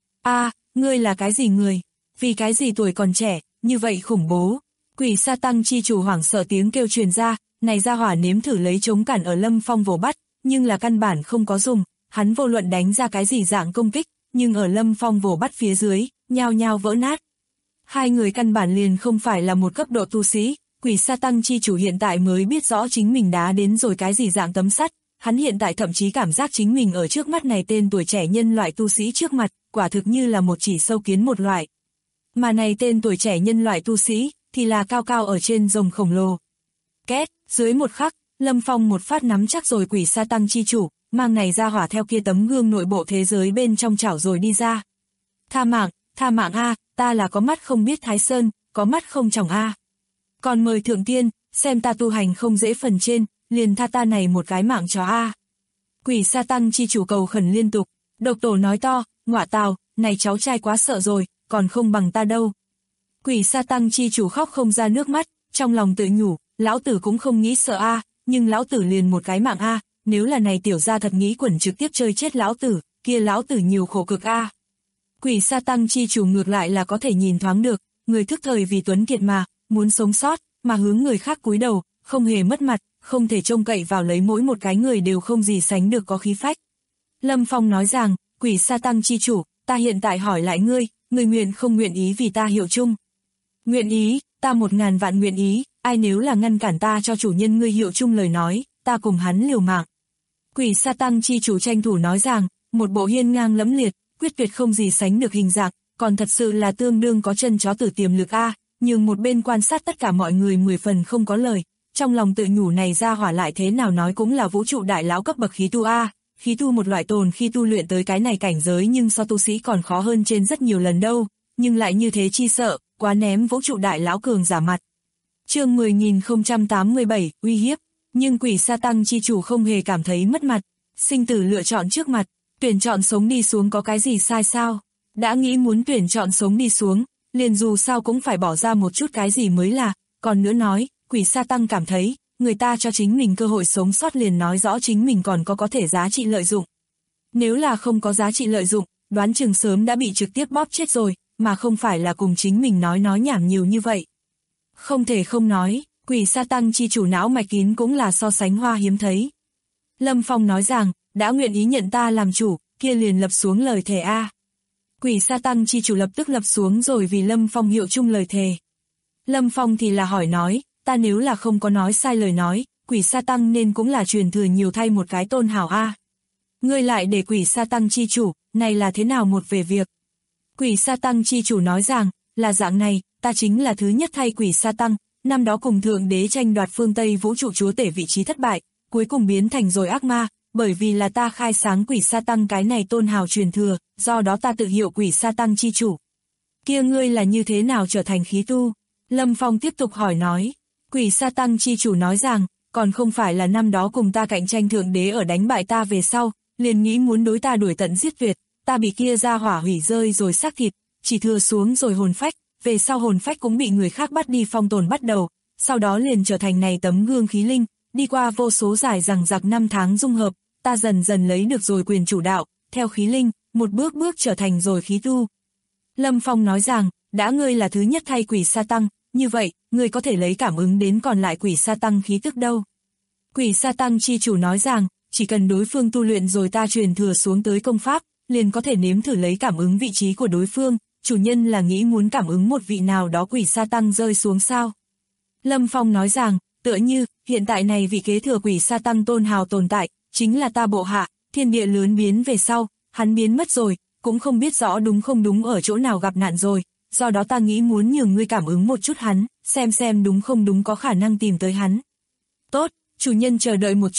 Ngươi là cái gì người? Vì cái gì tuổi còn trẻ, như vậy khủng bố? Quỷ sa tăng chi chủ hoảng sợ tiếng kêu truyền ra, này ra hỏa nếm thử lấy chống cản ở Lâm Phong vồ bắt, nhưng là căn bản không có dùng, hắn vô luận đánh ra cái gì dạng công kích, nhưng ở Lâm Phong vồ bắt phía dưới, nhao nhao vỡ nát. Hai người căn bản liền không phải là một cấp độ tu sĩ, quỷ sa tăng chi chủ hiện tại mới biết rõ chính mình đá đến rồi cái gì dạng tấm sắt, hắn hiện tại thậm chí cảm giác chính mình ở trước mắt này tên tuổi trẻ nhân loại tu sĩ trước mặt, quả thực như là một chỉ sâu kiến một loại. Mà này tên tuổi trẻ nhân loại tu sĩ, thì là cao cao ở trên rồng khổng lồ. Két, dưới một khắc, Lâm Phong một phát nắm chắc rồi quỷ sa tăng chi chủ, mang này ra hỏa theo kia tấm gương nội bộ thế giới bên trong chảo rồi đi ra. Tha mạng a, ta là có mắt không biết Thái Sơn, có mắt không tròng a. Còn mời thượng tiên, xem ta tu hành không dễ phần trên, liền tha ta này một cái mạng chó a. Quỷ sa tăng chi chủ cầu khẩn liên tục, độc tổ nói to, ngọa tào, này cháu trai quá sợ rồi, còn không bằng ta đâu. Quỷ sa tăng chi chủ khóc không ra nước mắt, trong lòng tự nhủ, lão tử cũng không nghĩ sợ a, nhưng lão tử liền một cái mạng a, nếu là này tiểu gia thật nghĩ quẩn trực tiếp chơi chết lão tử, kia lão tử nhiều khổ cực a. Quỷ sa tăng chi chủ ngược lại là có thể nhìn thoáng được, người thức thời vì tuấn kiệt mà, muốn sống sót, mà hướng người khác cúi đầu, không hề mất mặt, không thể trông cậy vào lấy mỗi một cái người đều không gì sánh được có khí phách. Lâm Phong nói rằng, quỷ sa tăng chi chủ, ta hiện tại hỏi lại ngươi nguyện không nguyện ý vì ta hiệu chung? Nguyện ý, ta 1000 vạn nguyện ý, ai nếu là ngăn cản ta cho chủ nhân ngươi hiệu chung lời nói, ta cùng hắn liều mạng. Quỷ sa tăng chi chủ tranh thủ nói rằng, một bộ hiên ngang lẫm liệt, quyết tuyệt không gì sánh được hình dạng, còn thật sự là tương đương có chân chó tử tiềm lực a, nhưng một bên quan sát tất cả mọi người 10 phần không có lời, trong lòng tự nhủ này ra hỏa lại thế nào nói cũng là vũ trụ đại lão cấp bậc khí tu a, khí tu một loại tồn khi tu luyện tới cái này cảnh giới nhưng so tu sĩ còn khó hơn trên rất nhiều lần đâu, nhưng lại như thế chi sợ, quá ném vũ trụ đại lão cường giả mặt. Chương 10087, uy hiếp, nhưng quỷ sa tăng chi chủ không hề cảm thấy mất mặt, sinh tử lựa chọn trước mặt, tuyển chọn sống đi xuống có cái gì sai sao? Đã nghĩ muốn tuyển chọn sống đi xuống, liền dù sao cũng phải bỏ ra một chút cái gì mới là, còn nữa nói, quỷ sa tăng cảm thấy, người ta cho chính mình cơ hội sống sót liền nói rõ chính mình còn có thể giá trị lợi dụng. Nếu là không có giá trị lợi dụng, đoán chừng sớm đã bị trực tiếp bóp chết rồi, mà không phải là cùng chính mình nói nhảm nhiều như vậy. Không thể không nói, quỷ sa tăng chi chủ não mạch kín cũng là so sánh hoa hiếm thấy. Lâm Phong nói rằng, đã nguyện ý nhận ta làm chủ, kia liền lập xuống lời thề a. Quỷ sa tăng chi chủ lập tức lập xuống rồi vì Lâm Phong hiệu chung lời thề. Lâm Phong thì là hỏi nói, ta nếu là không có nói sai lời nói, quỷ sa tăng nên cũng là truyền thừa nhiều thay một cái tôn hảo a. Ngươi lại để quỷ sa tăng chi chủ, này là thế nào một về việc? Quỷ sa tăng chi chủ nói rằng, là dạng này, ta chính là thứ nhất thay quỷ sa tăng, năm đó cùng thượng đế tranh đoạt phương Tây vũ trụ chúa tể vị trí thất bại, cuối cùng biến thành rồi ác ma, bởi vì là ta khai sáng quỷ sa tăng cái này tôn hào truyền thừa, do đó ta tự hiệu quỷ sa tăng chi chủ. Kia ngươi là như thế nào trở thành khí tu? Lâm Phong tiếp tục hỏi nói. Quỷ sa tăng chi chủ nói rằng, còn không phải là năm đó cùng ta cạnh tranh thượng đế ở đánh bại ta về sau, liền nghĩ muốn đối ta đuổi tận giết tuyệt, ta bị kia ra hỏa hủy rơi rồi xác thịt, chỉ thừa xuống rồi hồn phách, về sau hồn phách cũng bị người khác bắt đi phong tồn bắt đầu, sau đó liền trở thành này tấm gương khí linh, đi qua vô số dài dằng dặc năm tháng dung hợp, ta dần dần lấy được rồi quyền chủ đạo, theo khí linh, một bước bước trở thành rồi khí tu. Lâm Phong nói rằng, đã ngươi là thứ nhất thay quỷ sa tăng, như vậy, ngươi có thể lấy cảm ứng đến còn lại quỷ sa tăng khí tức đâu. Quỷ sa tăng chi chủ nói rằng, chỉ cần đối phương tu luyện rồi ta truyền thừa xuống tới công pháp, liền có thể nếm thử lấy cảm ứng vị trí của đối phương, chủ nhân là nghĩ muốn cảm ứng một vị nào đó quỷ sa tăng rơi xuống sao. Lâm Phong nói rằng, tựa như, hiện tại này vị kế thừa quỷ sa tăng tôn hào tồn tại, chính là ta bộ hạ, thiên địa lớn biến về sau, hắn biến mất rồi, cũng không biết rõ đúng không đúng ở chỗ nào gặp nạn rồi, do đó ta nghĩ muốn nhường ngươi cảm ứng một chút hắn, xem đúng không đúng có khả năng tìm tới hắn. Tốt, chủ nhân chờ đợi một chút,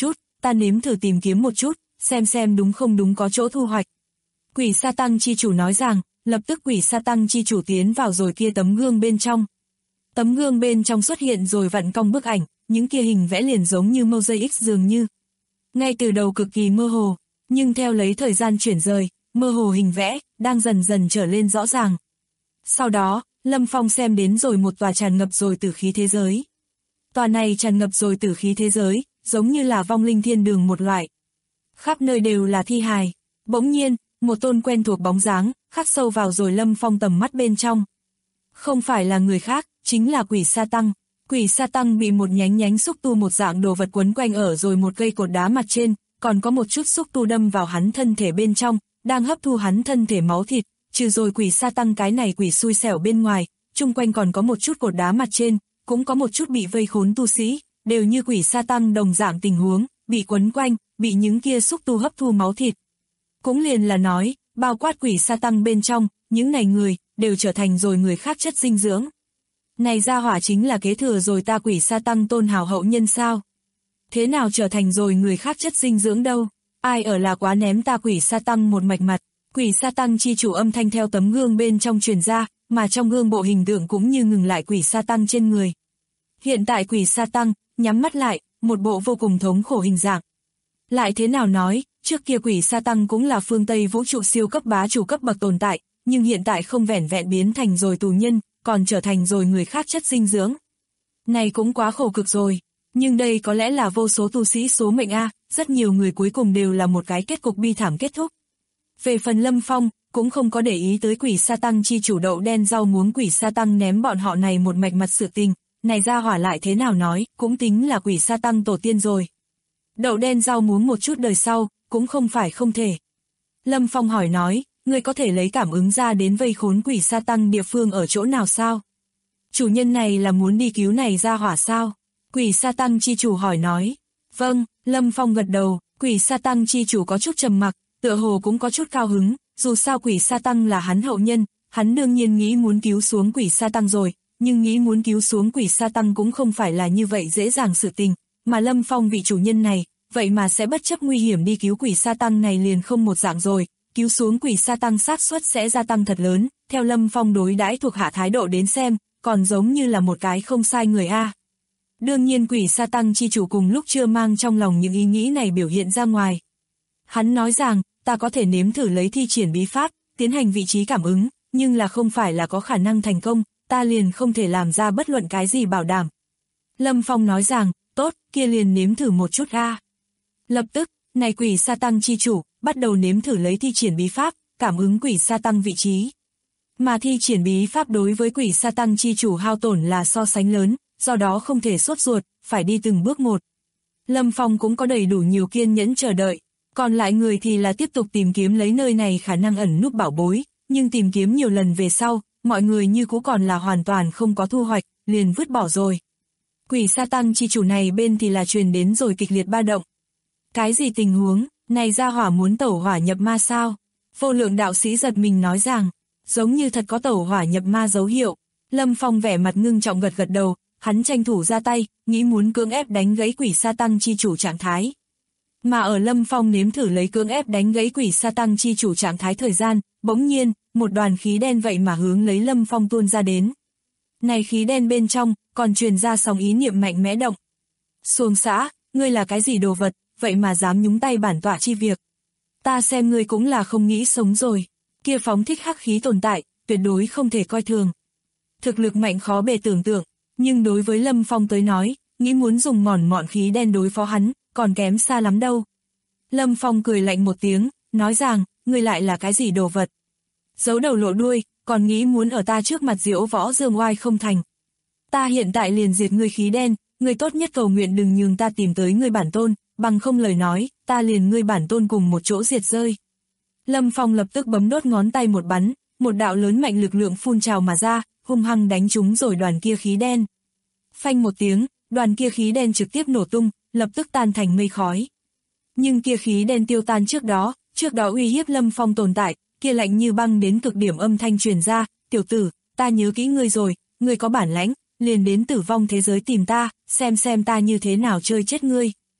ta nếm thử tìm kiếm một chút, xem đúng không đúng có chỗ thu hoạch. Quỷ sa tăng chi chủ nói rằng, lập tức quỷ sa tăng chi chủ tiến vào rồi kia tấm gương bên trong. Tấm gương bên trong xuất hiện rồi vặn cong bức ảnh, những kia hình vẽ liền giống như mosaic dường như. Ngay từ đầu cực kỳ mơ hồ, nhưng theo lấy thời gian chuyển rời, mơ hồ hình vẽ, đang dần dần trở lên rõ ràng. Sau đó, Lâm Phong xem đến rồi một tòa tràn ngập rồi tử khí thế giới. Tòa này tràn ngập rồi tử khí thế giới, giống như là vong linh thiên đường một loại. Khắp nơi đều là thi hài. Bỗng nhiên, một tôn quen thuộc bóng dáng, khắc sâu vào rồi Lâm Phong tầm mắt bên trong. Không phải là người khác, chính là quỷ sa tăng. Quỷ sa tăng bị một nhánh xúc tu một dạng đồ vật quấn quanh ở rồi một cây cột đá mặt trên, còn có một chút xúc tu đâm vào hắn thân thể bên trong, đang hấp thu hắn thân thể máu thịt, trừ rồi quỷ sa tăng cái này quỷ xui xẻo bên ngoài, chung quanh còn có một chút cột đá mặt trên, cũng có một chút bị vây khốn tu sĩ, đều như quỷ sa tăng đồng dạng tình huống, bị quấn quanh, bị những kia xúc tu hấp thu máu thịt. Cũng liền là nói, bao quát quỷ sa tăng bên trong, những này người, đều trở thành rồi người khác chất dinh dưỡng. Này gia hỏa chính là kế thừa rồi ta quỷ sa tăng tôn hào hậu nhân sao? Thế nào trở thành rồi người khác chất dinh dưỡng đâu? Ai ở là quá ném ta quỷ sa tăng một mạch mặt? Quỷ sa tăng chi chủ âm thanh theo tấm gương bên trong truyền ra, mà trong gương bộ hình tượng cũng như ngừng lại quỷ sa tăng trên người. Hiện tại quỷ sa tăng, nhắm mắt lại, một bộ vô cùng thống khổ hình dạng. Lại thế nào nói, trước kia quỷ sa tăng cũng là phương Tây vũ trụ siêu cấp bá chủ cấp bậc tồn tại, nhưng hiện tại không vẻn vẹn biến thành rồi tù nhân, còn trở thành rồi người khác chất dinh dưỡng. Này cũng quá khổ cực rồi, nhưng đây có lẽ là vô số tu sĩ số mệnh a, rất nhiều người cuối cùng đều là một cái kết cục bi thảm kết thúc. Về phần Lâm Phong, cũng không có để ý tới quỷ sa tăng chi chủ đậu đen rau muống quỷ sa tăng ném bọn họ này một mạch mặt sự tình, này ra hỏa lại thế nào nói, cũng tính là quỷ sa tăng tổ tiên rồi. Đậu đen rau muống một chút đời sau, cũng không phải không thể. Lâm Phong hỏi nói, ngươi có thể lấy cảm ứng ra đến vây khốn quỷ sa tăng địa phương ở chỗ nào sao? Chủ nhân này là muốn đi cứu này ra hỏa sao? Quỷ sa tăng chi chủ hỏi nói. Vâng, Lâm Phong gật đầu, quỷ sa tăng chi chủ có chút trầm mặc, tựa hồ cũng có chút cao hứng, dù sao quỷ sa tăng là hắn hậu nhân, hắn đương nhiên nghĩ muốn cứu xuống quỷ sa tăng rồi, nhưng nghĩ muốn cứu xuống quỷ sa tăng cũng không phải là như vậy dễ dàng sự tình, mà Lâm Phong vị chủ nhân này, vậy mà sẽ bất chấp nguy hiểm đi cứu quỷ sa tăng này liền không một dạng rồi, cứu xuống quỷ sa tăng xác suất sẽ gia tăng thật lớn, theo Lâm Phong đối đãi thuộc hạ thái độ đến xem, còn giống như là một cái không sai người a. Đương nhiên quỷ sa tăng chi chủ cùng lúc chưa mang trong lòng những ý nghĩ này biểu hiện ra ngoài. Hắn nói rằng, ta có thể nếm thử lấy thi triển bí pháp, tiến hành vị trí cảm ứng, nhưng là không phải là có khả năng thành công, ta liền không thể làm ra bất luận cái gì bảo đảm. Lâm Phong nói rằng, tốt, kia liền nếm thử một chút a. Lập tức, này quỷ sa tăng chi chủ, bắt đầu nếm thử lấy thi triển bí pháp, cảm ứng quỷ sa tăng vị trí. Mà thi triển bí pháp đối với quỷ sa tăng chi chủ hao tổn là so sánh lớn, do đó không thể sốt ruột, phải đi từng bước một. Lâm Phong cũng có đầy đủ nhiều kiên nhẫn chờ đợi, còn lại người thì là tiếp tục tìm kiếm lấy nơi này khả năng ẩn núp bảo bối, nhưng tìm kiếm nhiều lần về sau, mọi người như cũ còn là hoàn toàn không có thu hoạch, liền vứt bỏ rồi. Quỷ sa tăng chi chủ này bên thì là truyền đến rồi kịch liệt ba động. Cái gì tình huống, này ra hỏa muốn tẩu hỏa nhập ma sao? Vô lượng đạo sĩ giật mình nói rằng, giống như thật có tẩu hỏa nhập ma dấu hiệu. Lâm Phong vẻ mặt ngưng trọng gật gật đầu, hắn tranh thủ ra tay, nghĩ muốn cưỡng ép đánh gãy quỷ sa tăng chi chủ trạng thái. Mà ở Lâm Phong nếm thử lấy cưỡng ép đánh gãy quỷ sa tăng chi chủ trạng thái thời gian, bỗng nhiên, một đoàn khí đen vậy mà hướng lấy Lâm Phong tuôn ra đến. Này khí đen bên trong, còn truyền ra sóng ý niệm mạnh mẽ động. Xuồng xã, ngươi là cái gì đồ vật, vậy mà dám nhúng tay bản tọa chi việc. Ta xem ngươi cũng là không nghĩ sống rồi. Kia phóng thích hắc khí tồn tại, tuyệt đối không thể coi thường. Thực lực mạnh khó bề tưởng tượng, nhưng đối với Lâm Phong tới nói, nghĩ muốn dùng mọn khí đen đối phó hắn, còn kém xa lắm đâu. Lâm Phong cười lạnh một tiếng, nói rằng, ngươi lại là cái gì đồ vật. Giấu đầu lộ đuôi, còn nghĩ muốn ở ta trước mặt diễu võ dương oai không thành. Ta hiện tại liền diệt ngươi khí đen, ngươi tốt nhất cầu nguyện đừng nhường ta tìm tới ngươi bản tôn, bằng không lời nói, ta liền ngươi bản tôn cùng một chỗ diệt rơi. Lâm Phong lập tức bấm đốt ngón tay một bắn, một đạo lớn mạnh lực lượng phun trào mà ra, hung hăng đánh trúng rồi đoàn kia khí đen. Phanh một tiếng, đoàn kia khí đen trực tiếp nổ tung, lập tức tan thành mây khói. Nhưng kia khí đen tiêu tan trước đó uy hiếp Lâm Phong tồn tại, kia lạnh như băng đến cực điểm âm thanh truyền ra, tiểu tử, ta nhớ kỹ ngươi rồi, ngươi có bản lãnh, liền đến tử vong thế giới tìm ta, xem ta như thế nào chơi chết ngươi.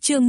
Chương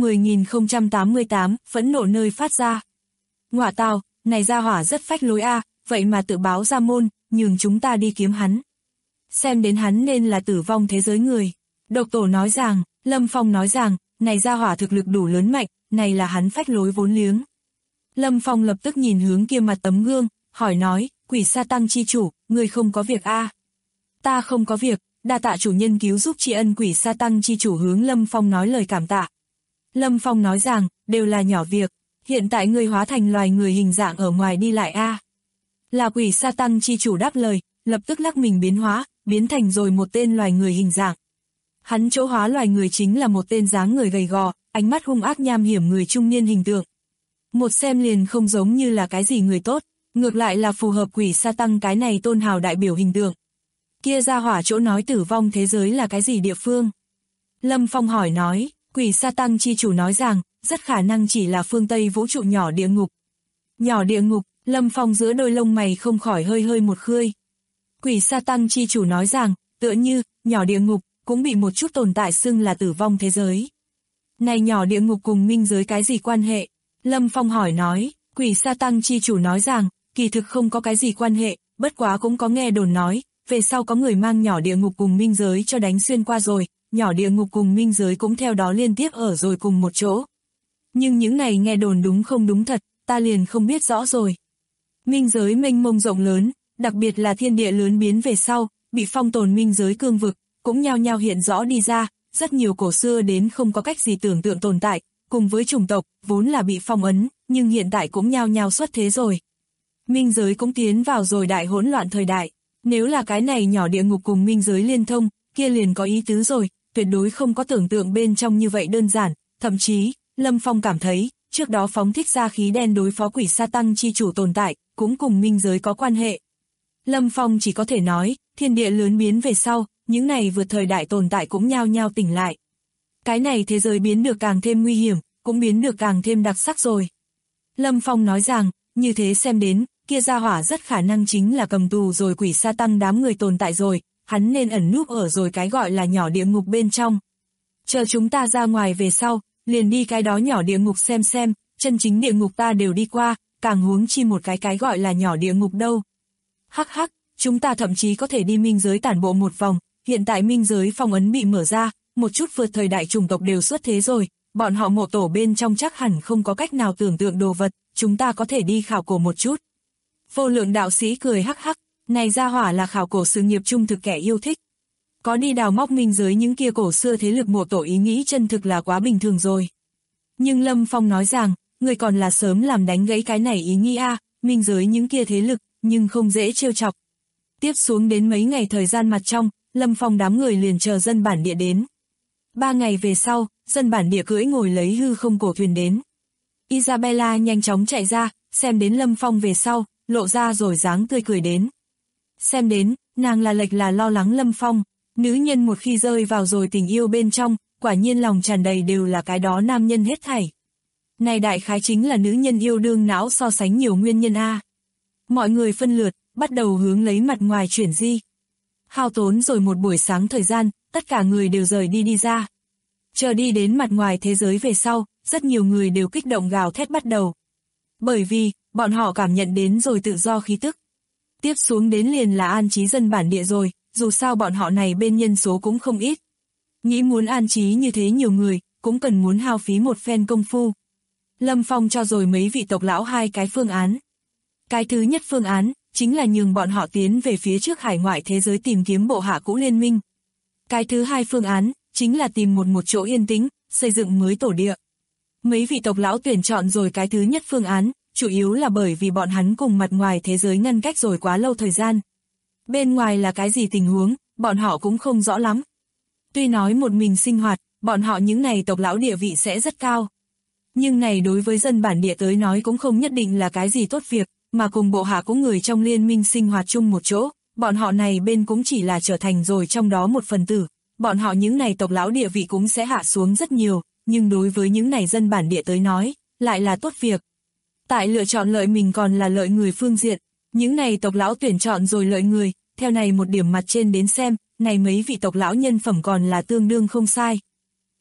10088, phẫn nộ nơi phát ra. Ngọa tào, này gia hỏa rất phách lối a, vậy mà tự báo ra môn, nhường chúng ta đi kiếm hắn. Xem đến hắn nên là tử vong thế giới người. Độc tổ nói rằng, Lâm Phong nói rằng, này gia hỏa thực lực đủ lớn mạnh, này là hắn phách lối vốn liếng. Lâm Phong lập tức nhìn hướng kia mặt tấm gương, hỏi nói, Quỷ Sa Tăng chi chủ, người không có việc a? Ta không có việc, đa tạ chủ nhân cứu giúp tri ân. Quỷ Sa Tăng chi chủ hướng Lâm Phong nói lời cảm tạ. Lâm Phong nói rằng, đều là nhỏ việc, hiện tại ngươi hóa thành loài người hình dạng ở ngoài đi lại a. Là Quỷ Sa Tăng chi chủ đáp lời, lập tức lắc mình biến hóa, biến thành rồi một tên loài người hình dạng. Hắn chỗ hóa loài người chính là một tên dáng người gầy gò, ánh mắt hung ác nham hiểm người trung niên hình tượng. Một xem liền không giống như là cái gì người tốt, ngược lại là phù hợp Quỷ Sa Tăng cái này tôn hào đại biểu hình tượng. Kia gia hỏa chỗ nói tử vong thế giới là cái gì địa phương? Lâm Phong hỏi nói, Quỷ Sa Tăng chi chủ nói rằng, rất khả năng chỉ là phương Tây vũ trụ nhỏ địa ngục. Nhỏ địa ngục, Lâm Phong giữa đôi lông mày không khỏi hơi hơi một khơi. Quỷ Sa Tăng chi chủ nói rằng, tựa như, nhỏ địa ngục, cũng bị một chút tồn tại xưng là tử vong thế giới. Này nhỏ địa ngục cùng minh giới cái gì quan hệ? Lâm Phong hỏi nói, Quỷ Sa Tăng chi chủ nói rằng, kỳ thực không có cái gì quan hệ, bất quá cũng có nghe đồn nói, về sau có người mang nhỏ địa ngục cùng minh giới cho đánh xuyên qua rồi, nhỏ địa ngục cùng minh giới cũng theo đó liên tiếp ở rồi cùng một chỗ. Nhưng những này nghe đồn đúng không đúng thật, ta liền không biết rõ rồi. Minh giới mênh mông rộng lớn, đặc biệt là thiên địa lớn biến về sau, bị phong tồn minh giới cương vực, cũng nhao nhao hiện rõ đi ra, rất nhiều cổ xưa đến không có cách gì tưởng tượng tồn tại, cùng với chủng tộc, vốn là bị phong ấn, nhưng hiện tại cũng nhao nhao xuất thế rồi. Minh giới cũng tiến vào rồi đại hỗn loạn thời đại, nếu là cái này nhỏ địa ngục cùng minh giới liên thông, kia liền có ý tứ rồi, tuyệt đối không có tưởng tượng bên trong như vậy đơn giản, thậm chí, Lâm Phong cảm thấy, trước đó phóng thích ra khí đen đối phó Quỷ Sa Tăng chi chủ tồn tại, cũng cùng minh giới có quan hệ. Lâm Phong chỉ có thể nói, thiên địa lớn biến về sau, những này vượt thời đại tồn tại cũng nhao nhao tỉnh lại. Cái này thế giới biến được càng thêm nguy hiểm, cũng biến được càng thêm đặc sắc rồi. Lâm Phong nói rằng, như thế xem đến, kia gia hỏa rất khả năng chính là cầm tù rồi Quỷ Sa Tăng đám người tồn tại rồi, hắn nên ẩn núp ở rồi cái gọi là nhỏ địa ngục bên trong. Chờ chúng ta ra ngoài về sau, liền đi cái đó nhỏ địa ngục xem, chân chính địa ngục ta đều đi qua, càng huống chi một cái gọi là nhỏ địa ngục đâu. Hắc hắc, chúng ta thậm chí có thể đi minh giới tản bộ một vòng, hiện tại minh giới phong ấn bị mở ra, một chút vượt thời đại chủng tộc đều xuất thế rồi, bọn họ mộ tổ bên trong chắc hẳn không có cách nào tưởng tượng đồ vật, chúng ta có thể đi khảo cổ một chút. Vô Lượng đạo sĩ cười hắc hắc, này gia hỏa là khảo cổ sự nghiệp trung thực kẻ yêu thích. Có đi đào móc minh giới những kia cổ xưa thế lực mộ tổ ý nghĩ chân thực là quá bình thường rồi. Nhưng Lâm Phong nói rằng, người còn là sớm làm đánh gãy cái này ý nghĩ a, minh giới những kia thế lực, nhưng không dễ trêu chọc. Tiếp xuống đến mấy ngày thời gian mặt trong, Lâm Phong đám người liền chờ dân bản địa đến. 3 ngày về sau, dân bản địa cưỡi ngồi lấy hư không cổ thuyền đến. Isabella nhanh chóng chạy ra, xem đến Lâm Phong về sau, lộ ra rồi dáng tươi cười đến. Xem đến, nàng là lệch là lo lắng Lâm Phong, nữ nhân một khi rơi vào rồi tình yêu bên trong, quả nhiên lòng tràn đầy đều là cái đó nam nhân hết thảy. Này đại khái chính là nữ nhân yêu đương não so sánh nhiều nguyên nhân a. Mọi người phân lượt, bắt đầu hướng lấy mặt ngoài chuyển di. Hao tốn rồi một buổi sáng thời gian, tất cả người đều rời đi ra. Chờ đi đến mặt ngoài thế giới về sau, rất nhiều người đều kích động gào thét bắt đầu. Bởi vì, bọn họ cảm nhận đến rồi tự do khí tức. Tiếp xuống đến liền là an trí dân bản địa rồi, dù sao bọn họ này bên nhân số cũng không ít. Nghĩ muốn an trí như thế nhiều người, cũng cần muốn hao phí một phen công phu. Lâm Phong cho rồi mấy vị tộc lão 2 cái phương án. Cái thứ nhất phương án, chính là nhường bọn họ tiến về phía trước hải ngoại thế giới tìm kiếm bộ hạ cũ liên minh. Cái thứ hai phương án, chính là tìm một chỗ yên tĩnh, xây dựng mới tổ địa. Mấy vị tộc lão tuyển chọn rồi cái thứ nhất phương án, chủ yếu là bởi vì bọn hắn cùng mặt ngoài thế giới ngăn cách rồi quá lâu thời gian. Bên ngoài là cái gì tình huống, bọn họ cũng không rõ lắm. Tuy nói một mình sinh hoạt, bọn họ những này tộc lão địa vị sẽ rất cao. Nhưng này đối với dân bản địa tới nói cũng không nhất định là cái gì tốt việc, mà cùng bộ hạ cũng người trong liên minh sinh hoạt chung một chỗ, bọn họ này bên cũng chỉ là trở thành rồi trong đó một phần tử. Bọn họ những này tộc lão địa vị cũng sẽ hạ xuống rất nhiều, nhưng đối với những này dân bản địa tới nói, lại là tốt việc. Tại lựa chọn lợi mình còn là lợi người phương diện, những này tộc lão tuyển chọn rồi lợi người, theo này một điểm mặt trên đến xem, này mấy vị tộc lão nhân phẩm còn là tương đương không sai.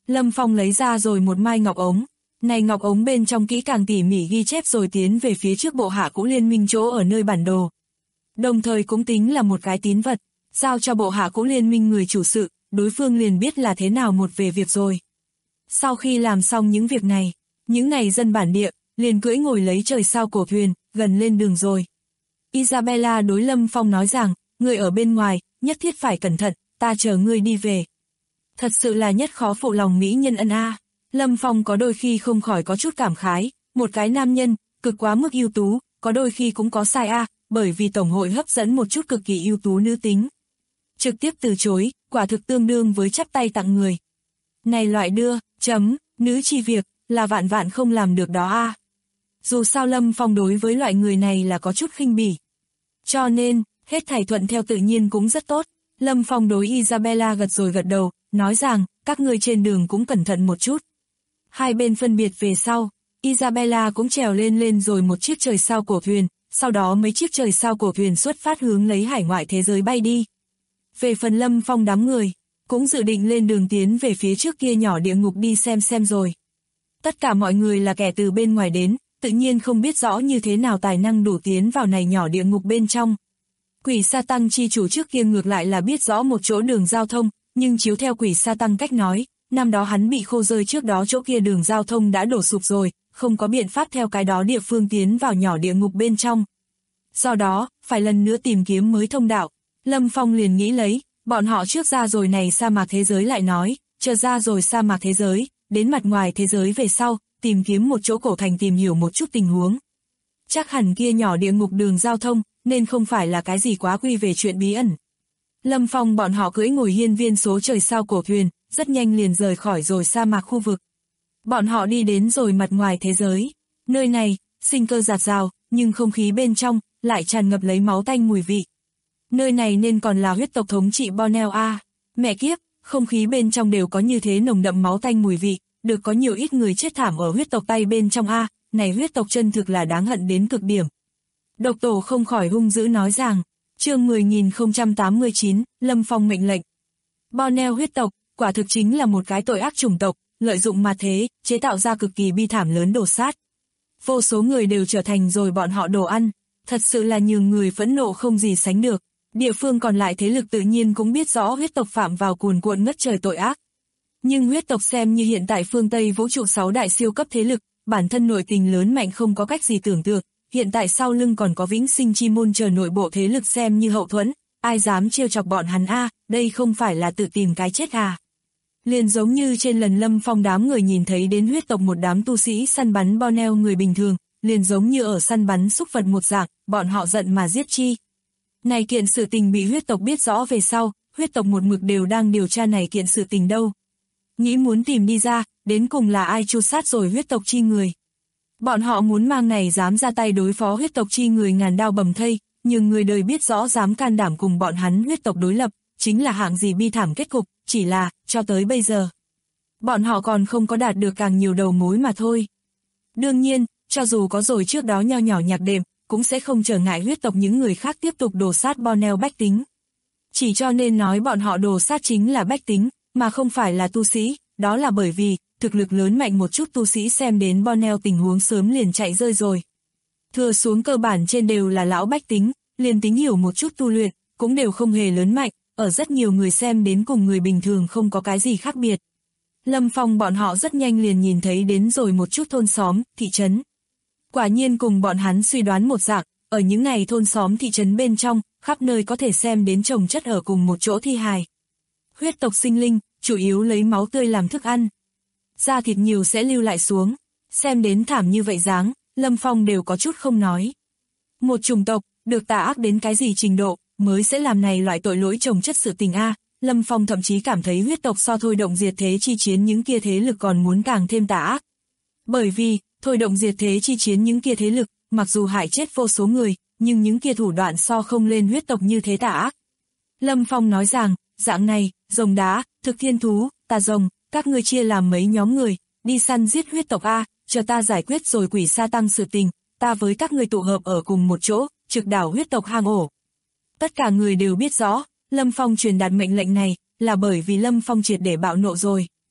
Lâm Phong lấy ra rồi một mai ngọc ống. Này ngọc ống bên trong kỹ càng tỉ mỉ ghi chép rồi tiến về phía trước bộ hạ cũ liên minh chỗ ở nơi bản đồ. Đồng thời cũng tính là một cái tín vật, giao cho bộ hạ cũ liên minh người chủ sự, đối phương liền biết là thế nào một về việc rồi. Sau khi làm xong những việc này, những này dân bản địa, liền cưỡi ngồi lấy trời sao cổ thuyền, gần lên đường rồi. Isabella đối Lâm Phong nói rằng, người ở bên ngoài, nhất thiết phải cẩn thận, ta chờ ngươi đi về. Thật sự là nhất khó phụ lòng mỹ nhân ân a. Lâm Phong có đôi khi không khỏi có chút cảm khái, một cái nam nhân, cực quá mức ưu tú, có đôi khi cũng có sai a, bởi vì tổng hội hấp dẫn một chút cực kỳ ưu tú nữ tính. Trực tiếp từ chối, quả thực tương đương với chắp tay tặng người. Này loại đưa, nữ chi việc, là vạn vạn không làm được đó a. Dù sao Lâm Phong đối với loại người này là có chút khinh bỉ. Cho nên, hết thảy thuận theo tự nhiên cũng rất tốt. Lâm Phong đối Isabella gật rồi gật đầu, nói rằng, các ngươi trên đường cũng cẩn thận một chút. Hai bên phân biệt về sau, Isabella cũng trèo lên rồi một chiếc trời sao cổ thuyền, sau đó mấy chiếc trời sao cổ thuyền xuất phát hướng lấy hải ngoại thế giới bay đi. Về phần Lâm Phong đám người, cũng dự định lên đường tiến về phía trước kia nhỏ địa ngục đi xem rồi. Tất cả mọi người là kẻ từ bên ngoài đến, tự nhiên không biết rõ như thế nào tài năng đủ tiến vào này nhỏ địa ngục bên trong. Quỷ sa tăng chi chủ trước kia ngược lại là biết rõ một chỗ đường giao thông, nhưng chiếu theo quỷ sa tăng cách nói, năm đó hắn bị khô rơi trước đó chỗ kia đường giao thông đã đổ sụp rồi, không có biện pháp theo cái đó địa phương tiến vào nhỏ địa ngục bên trong. Do đó, phải lần nữa tìm kiếm mới thông đạo. Lâm Phong liền nghĩ lấy, bọn họ trước ra rồi này sa mạc thế giới lại nói, chờ ra rồi sa mạc thế giới, đến mặt ngoài thế giới về sau, tìm kiếm một chỗ cổ thành tìm hiểu một chút tình huống. Chắc hẳn kia nhỏ địa ngục đường giao thông, nên không phải là cái gì quá quy về chuyện bí ẩn. Lâm Phong bọn họ cưỡi ngồi hiên viên số trời sao cổ thuyền, rất nhanh liền rời khỏi rồi sa mạc khu vực. Bọn họ đi đến rồi mặt ngoài thế giới. Nơi này, sinh cơ rạt rào, nhưng không khí bên trong, lại tràn ngập lấy máu tanh mùi vị. Nơi này nên còn là huyết tộc thống trị Borneo a. Mẹ kiếp, không khí bên trong đều có như thế nồng đậm máu tanh mùi vị, được có nhiều ít người chết thảm ở huyết tộc tay bên trong a, này huyết tộc chân thực là đáng hận đến cực điểm. Độc Tổ không khỏi hung dữ nói rằng, chương 10.089, Lâm Phong mệnh lệnh. Borneo huyết tộc, quả thực chính là một cái tội ác chủng tộc, lợi dụng mà thế, chế tạo ra cực kỳ bi thảm lớn đổ sát. Vô số người đều trở thành rồi bọn họ đồ ăn, thật sự là nhường người phẫn nộ không gì sánh được. Địa phương còn lại thế lực tự nhiên cũng biết rõ huyết tộc phạm vào cuồn cuộn ngất trời tội ác. Nhưng huyết tộc xem như hiện tại phương Tây vũ trụ 6 đại siêu cấp thế lực, bản thân nội tình lớn mạnh không có cách gì tưởng tượng, hiện tại sau lưng còn có vĩnh sinh chi môn chờ nội bộ thế lực xem như hậu thuẫn, ai dám trêu chọc bọn hắn a, đây không phải là tự tìm cái chết à. Liền giống như trên lần Lâm Phong đám người nhìn thấy đến huyết tộc một đám tu sĩ săn bắn Borneo người bình thường, liền giống như ở săn bắn súc vật một dạng, bọn họ giận mà giết chi. Này kiện sự tình bị huyết tộc biết rõ về sau, huyết tộc một mực đều đang điều tra này kiện sự tình đâu. Nghĩ muốn tìm đi ra, đến cùng là ai tru sát rồi huyết tộc chi người. Bọn họ muốn mang này dám ra tay đối phó huyết tộc chi người ngàn đao bầm thây, nhưng người đời biết rõ dám can đảm cùng bọn hắn huyết tộc đối lập, chính là hạng gì bi thảm kết cục, chỉ là, cho tới bây giờ. Bọn họ còn không có đạt được càng nhiều đầu mối mà thôi. Đương nhiên, cho dù có rồi trước đó nho nhỏ nhạc đệm, cũng sẽ không trở ngại huyết tộc những người khác tiếp tục đổ sát Borneo bách tính. Chỉ cho nên nói bọn họ đổ sát chính là bách tính, mà không phải là tu sĩ, đó là bởi vì, thực lực lớn mạnh một chút tu sĩ xem đến Borneo tình huống sớm liền chạy rơi rồi. Thừa xuống cơ bản trên đều là lão bách tính, liền tính hiểu một chút tu luyện, cũng đều không hề lớn mạnh, ở rất nhiều người xem đến cùng người bình thường không có cái gì khác biệt. Lâm Phong bọn họ rất nhanh liền nhìn thấy đến rồi một chút thôn xóm, thị trấn. Quả nhiên cùng bọn hắn suy đoán một dạng, ở những ngày thôn xóm thị trấn bên trong, khắp nơi có thể xem đến chồng chất ở cùng một chỗ thi hài. Huyết tộc sinh linh, chủ yếu lấy máu tươi làm thức ăn. Da thịt nhiều sẽ lưu lại xuống, xem đến thảm như vậy dáng, Lâm Phong đều có chút không nói. Một chủng tộc, được tà ác đến cái gì trình độ, mới sẽ làm này loại tội lỗi chồng chất sự tình a. Lâm Phong thậm chí cảm thấy huyết tộc so thôi động diệt thế chi chiến những kia thế lực còn muốn càng thêm tà ác. Bởi vì, thôi động diệt thế chi chiến những kia thế lực, mặc dù hại chết vô số người, nhưng những kia thủ đoạn so không lên huyết tộc như thế tà ác. Lâm Phong nói rằng, dạng này, rồng đá, thực thiên thú, tà rồng, các ngươi chia làm mấy nhóm người, đi săn giết huyết tộc a, chờ ta giải quyết rồi quỷ sa tăng sự tình, ta với các ngươi tụ hợp ở cùng một chỗ, trực đảo huyết tộc hang ổ. Tất cả người đều biết rõ, Lâm Phong truyền đạt mệnh lệnh này, là bởi vì Lâm Phong triệt để bạo nộ rồi.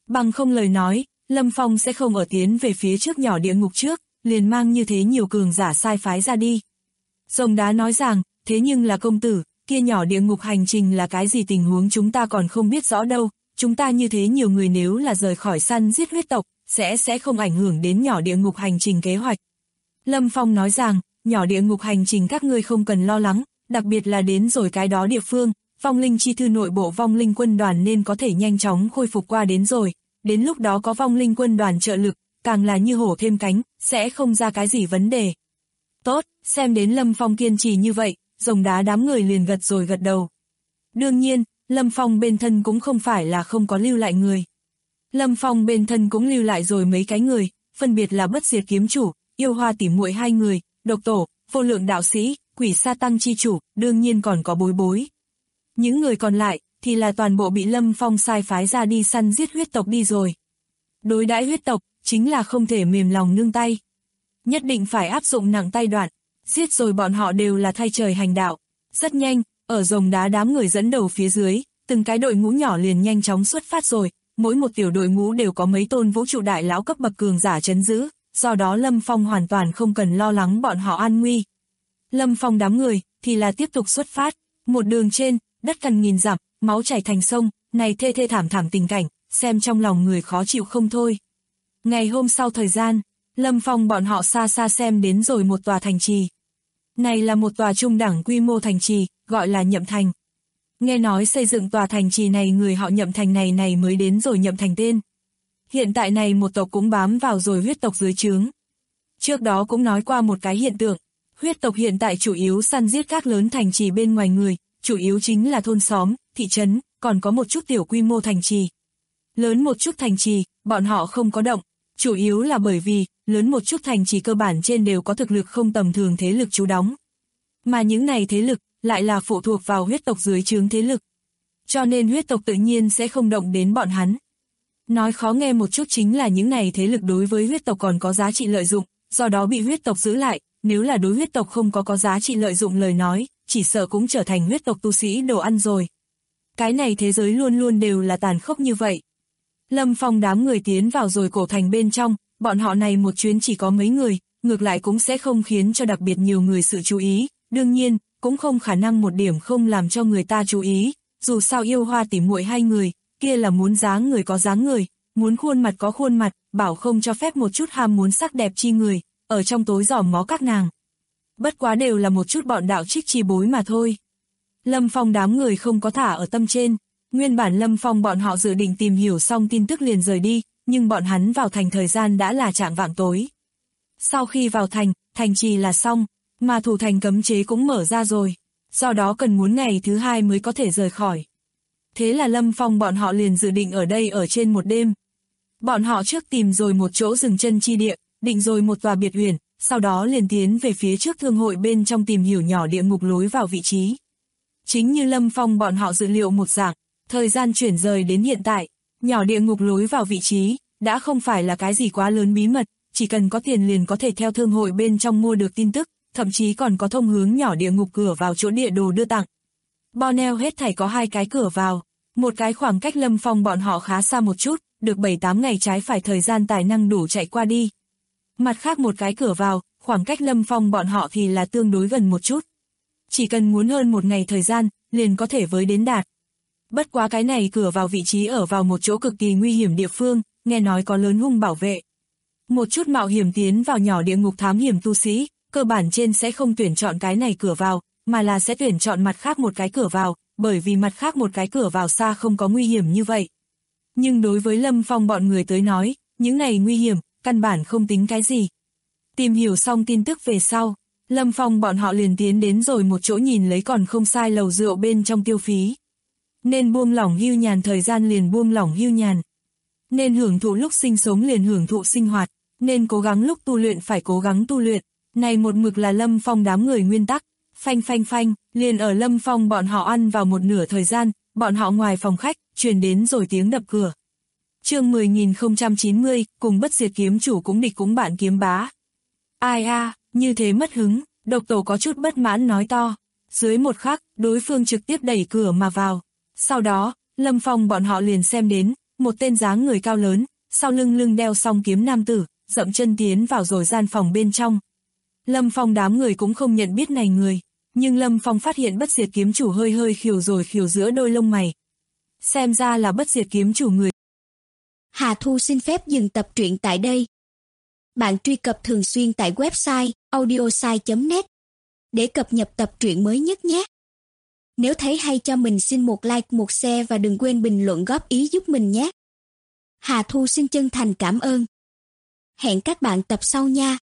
Bằng không lời nói, Lâm Phong sẽ không ở tiến về phía trước nhỏ địa ngục trước, liền mang như thế nhiều cường giả sai phái ra đi. Rồng đá nói rằng, thế nhưng là công tử, kia nhỏ địa ngục hành trình là cái gì tình huống chúng ta còn không biết rõ đâu, chúng ta như thế nhiều người nếu là rời khỏi săn giết huyết tộc, sẽ không ảnh hưởng đến nhỏ địa ngục hành trình kế hoạch. Lâm Phong nói rằng, nhỏ địa ngục hành trình các ngươi không cần lo lắng, đặc biệt là đến rồi cái đó địa phương, vong linh chi thư nội bộ vong linh quân đoàn nên có thể nhanh chóng khôi phục qua đến rồi, đến lúc đó có vong linh quân đoàn trợ lực, càng là như hổ thêm cánh, sẽ không ra cái gì vấn đề. Tốt, xem đến Lâm Phong kiên trì như vậy, rồng đá đám người liền gật rồi gật đầu. Đương nhiên, Lâm Phong bên thân cũng không phải là không có lưu lại người. Lâm Phong bên thân cũng lưu lại rồi mấy cái người, phân biệt là Bất Diệt kiếm chủ, Yêu Hoa tỉ muội 2 người, Độc Tổ, Vô Lượng đạo sĩ, Quỷ Sa Tăng chi chủ, đương nhiên còn có Bối Bối. Những người còn lại thì là toàn bộ bị Lâm Phong sai phái ra đi săn giết huyết tộc đi rồi. Đối đãi huyết tộc chính là không thể mềm lòng nương tay. Nhất định phải áp dụng nặng tay đoạn, giết rồi bọn họ đều là thay trời hành đạo. Rất nhanh, ở rồng đá đám người dẫn đầu phía dưới, từng cái đội ngũ nhỏ liền nhanh chóng xuất phát rồi, mỗi một tiểu đội ngũ đều có mấy tôn vũ trụ đại lão cấp bậc cường giả trấn giữ, do đó Lâm Phong hoàn toàn không cần lo lắng bọn họ an nguy. Lâm Phong đám người thì là tiếp tục xuất phát, một đường trên, đất cằn nghìn dặm, máu chảy thành sông, này thê thê thảm thảm tình cảnh, xem trong lòng người khó chịu không thôi. Ngày hôm sau thời gian, Lâm Phong bọn họ xa xa xem đến rồi một tòa thành trì. Này là một tòa trung đẳng quy mô thành trì, gọi là Nhậm Thành. Nghe nói xây dựng tòa thành trì này người họ Nhậm Thành này mới đến rồi Nhậm Thành tên. Hiện tại này một tộc cũng bám vào rồi huyết tộc dưới trướng. Trước đó cũng nói qua một cái hiện tượng, huyết tộc hiện tại chủ yếu săn giết các lớn thành trì bên ngoài người, chủ yếu chính là thôn xóm, thị trấn, còn có một chút tiểu quy mô thành trì. Lớn một chút thành trì, bọn họ không có động, chủ yếu là bởi vì, lớn một chút thành trì cơ bản trên đều có thực lực không tầm thường thế lực trú đóng. Mà những này thế lực, lại là phụ thuộc vào huyết tộc dưới trướng thế lực. Cho nên huyết tộc tự nhiên sẽ không động đến bọn hắn. Nói khó nghe một chút chính là những này thế lực đối với huyết tộc còn có giá trị lợi dụng, do đó bị huyết tộc giữ lại, nếu là đối huyết tộc không có giá trị lợi dụng lời nói, chỉ sợ cũng trở thành huyết tộc tu sĩ đồ ăn rồi. Cái này thế giới luôn luôn đều là tàn khốc như vậy. Lâm Phong đám người tiến vào rồi cổ thành bên trong, bọn họ này một chuyến chỉ có mấy người, ngược lại cũng sẽ không khiến cho đặc biệt nhiều người sự chú ý, đương nhiên, cũng không khả năng một điểm không làm cho người ta chú ý, dù sao Yêu Hoa tỉ muội 2 người, kia là muốn dáng người có dáng người, muốn khuôn mặt có khuôn mặt, bảo không cho phép một chút ham muốn sắc đẹp chi người, ở trong tối giòm ngó các nàng. Bất quá đều là một chút bọn đạo trích chi bối mà thôi. Lâm Phong đám người không có thả ở tâm trên, nguyên bản Lâm Phong bọn họ dự định tìm hiểu xong tin tức liền rời đi, nhưng bọn hắn vào thành thời gian đã là chạng vạng tối. Sau khi vào thành, thành trì là xong, mà thủ thành cấm chế cũng mở ra rồi, do đó cần muốn ngày thứ 2 mới có thể rời khỏi. Thế là Lâm Phong bọn họ liền dự định ở đây ở trên một đêm. Bọn họ trước tìm rồi một chỗ dừng chân chi địa, định rồi một tòa biệt uyển, sau đó liền tiến về phía trước thương hội bên trong tìm hiểu nhỏ địa ngục lối vào vị trí. Chính như Lâm Phong bọn họ dự liệu một dạng, thời gian chuyển rời đến hiện tại, nhỏ địa ngục lối vào vị trí, đã không phải là cái gì quá lớn bí mật, chỉ cần có tiền liền có thể theo thương hội bên trong mua được tin tức, thậm chí còn có thông hướng nhỏ địa ngục cửa vào chỗ địa đồ đưa tặng. Borneo hết thảy có 2 cái cửa vào, một cái khoảng cách Lâm Phong bọn họ khá xa một chút, được 7-8 ngày trái phải thời gian tài năng đủ chạy qua đi. Mặt khác một cái cửa vào, khoảng cách Lâm Phong bọn họ thì là tương đối gần một chút. Chỉ cần muốn hơn 1 ngày thời gian, liền có thể với đến đạt. Bất quá cái này cửa vào vị trí ở vào một chỗ cực kỳ nguy hiểm địa phương, nghe nói có lớn hung bảo vệ. Một chút mạo hiểm tiến vào nhỏ địa ngục thám hiểm tu sĩ, cơ bản trên sẽ không tuyển chọn cái này cửa vào, mà là sẽ tuyển chọn mặt khác một cái cửa vào, bởi vì mặt khác một cái cửa vào xa không có nguy hiểm như vậy. Nhưng đối với Lâm Phong bọn người tới nói, những này nguy hiểm, căn bản không tính cái gì. Tìm hiểu xong tin tức về sau, Lâm Phong bọn họ liền tiến đến rồi một chỗ nhìn lấy còn không sai lầu rượu bên trong tiêu phí. Nên buông lỏng hưu nhàn thời gian liền buông lỏng hưu nhàn. Nên hưởng thụ lúc sinh sống liền hưởng thụ sinh hoạt, nên cố gắng lúc tu luyện phải cố gắng tu luyện. Này một mực là Lâm Phong đám người nguyên tắc, phanh phanh phanh, liền ở Lâm Phong bọn họ ăn vào một nửa thời gian, bọn họ ngoài phòng khách, truyền đến rồi tiếng đập cửa. Chương 10.090, cùng Bất Diệt kiếm chủ cũng địch cũng bạn kiếm bá. Ai a, như thế mất hứng, Độc Tổ có chút bất mãn nói to. Dưới một khắc, đối phương trực tiếp đẩy cửa mà vào. Sau đó, Lâm Phong bọn họ liền xem đến, một tên dáng người cao lớn, sau lưng đeo song kiếm nam tử, dậm chân tiến vào rồi gian phòng bên trong. Lâm Phong đám người cũng không nhận biết này người, nhưng Lâm Phong phát hiện Bất Diệt kiếm chủ hơi khều giữa đôi lông mày. Xem ra là Bất Diệt kiếm chủ người. Hà Thu xin phép dừng tập truyện tại đây. Bạn truy cập thường xuyên tại website audiosai.net để cập nhật tập truyện mới nhất nhé. Nếu thấy hay cho mình xin một like, một share và đừng quên bình luận góp ý giúp mình nhé. Hà Thu xin chân thành cảm ơn. Hẹn các bạn tập sau nha.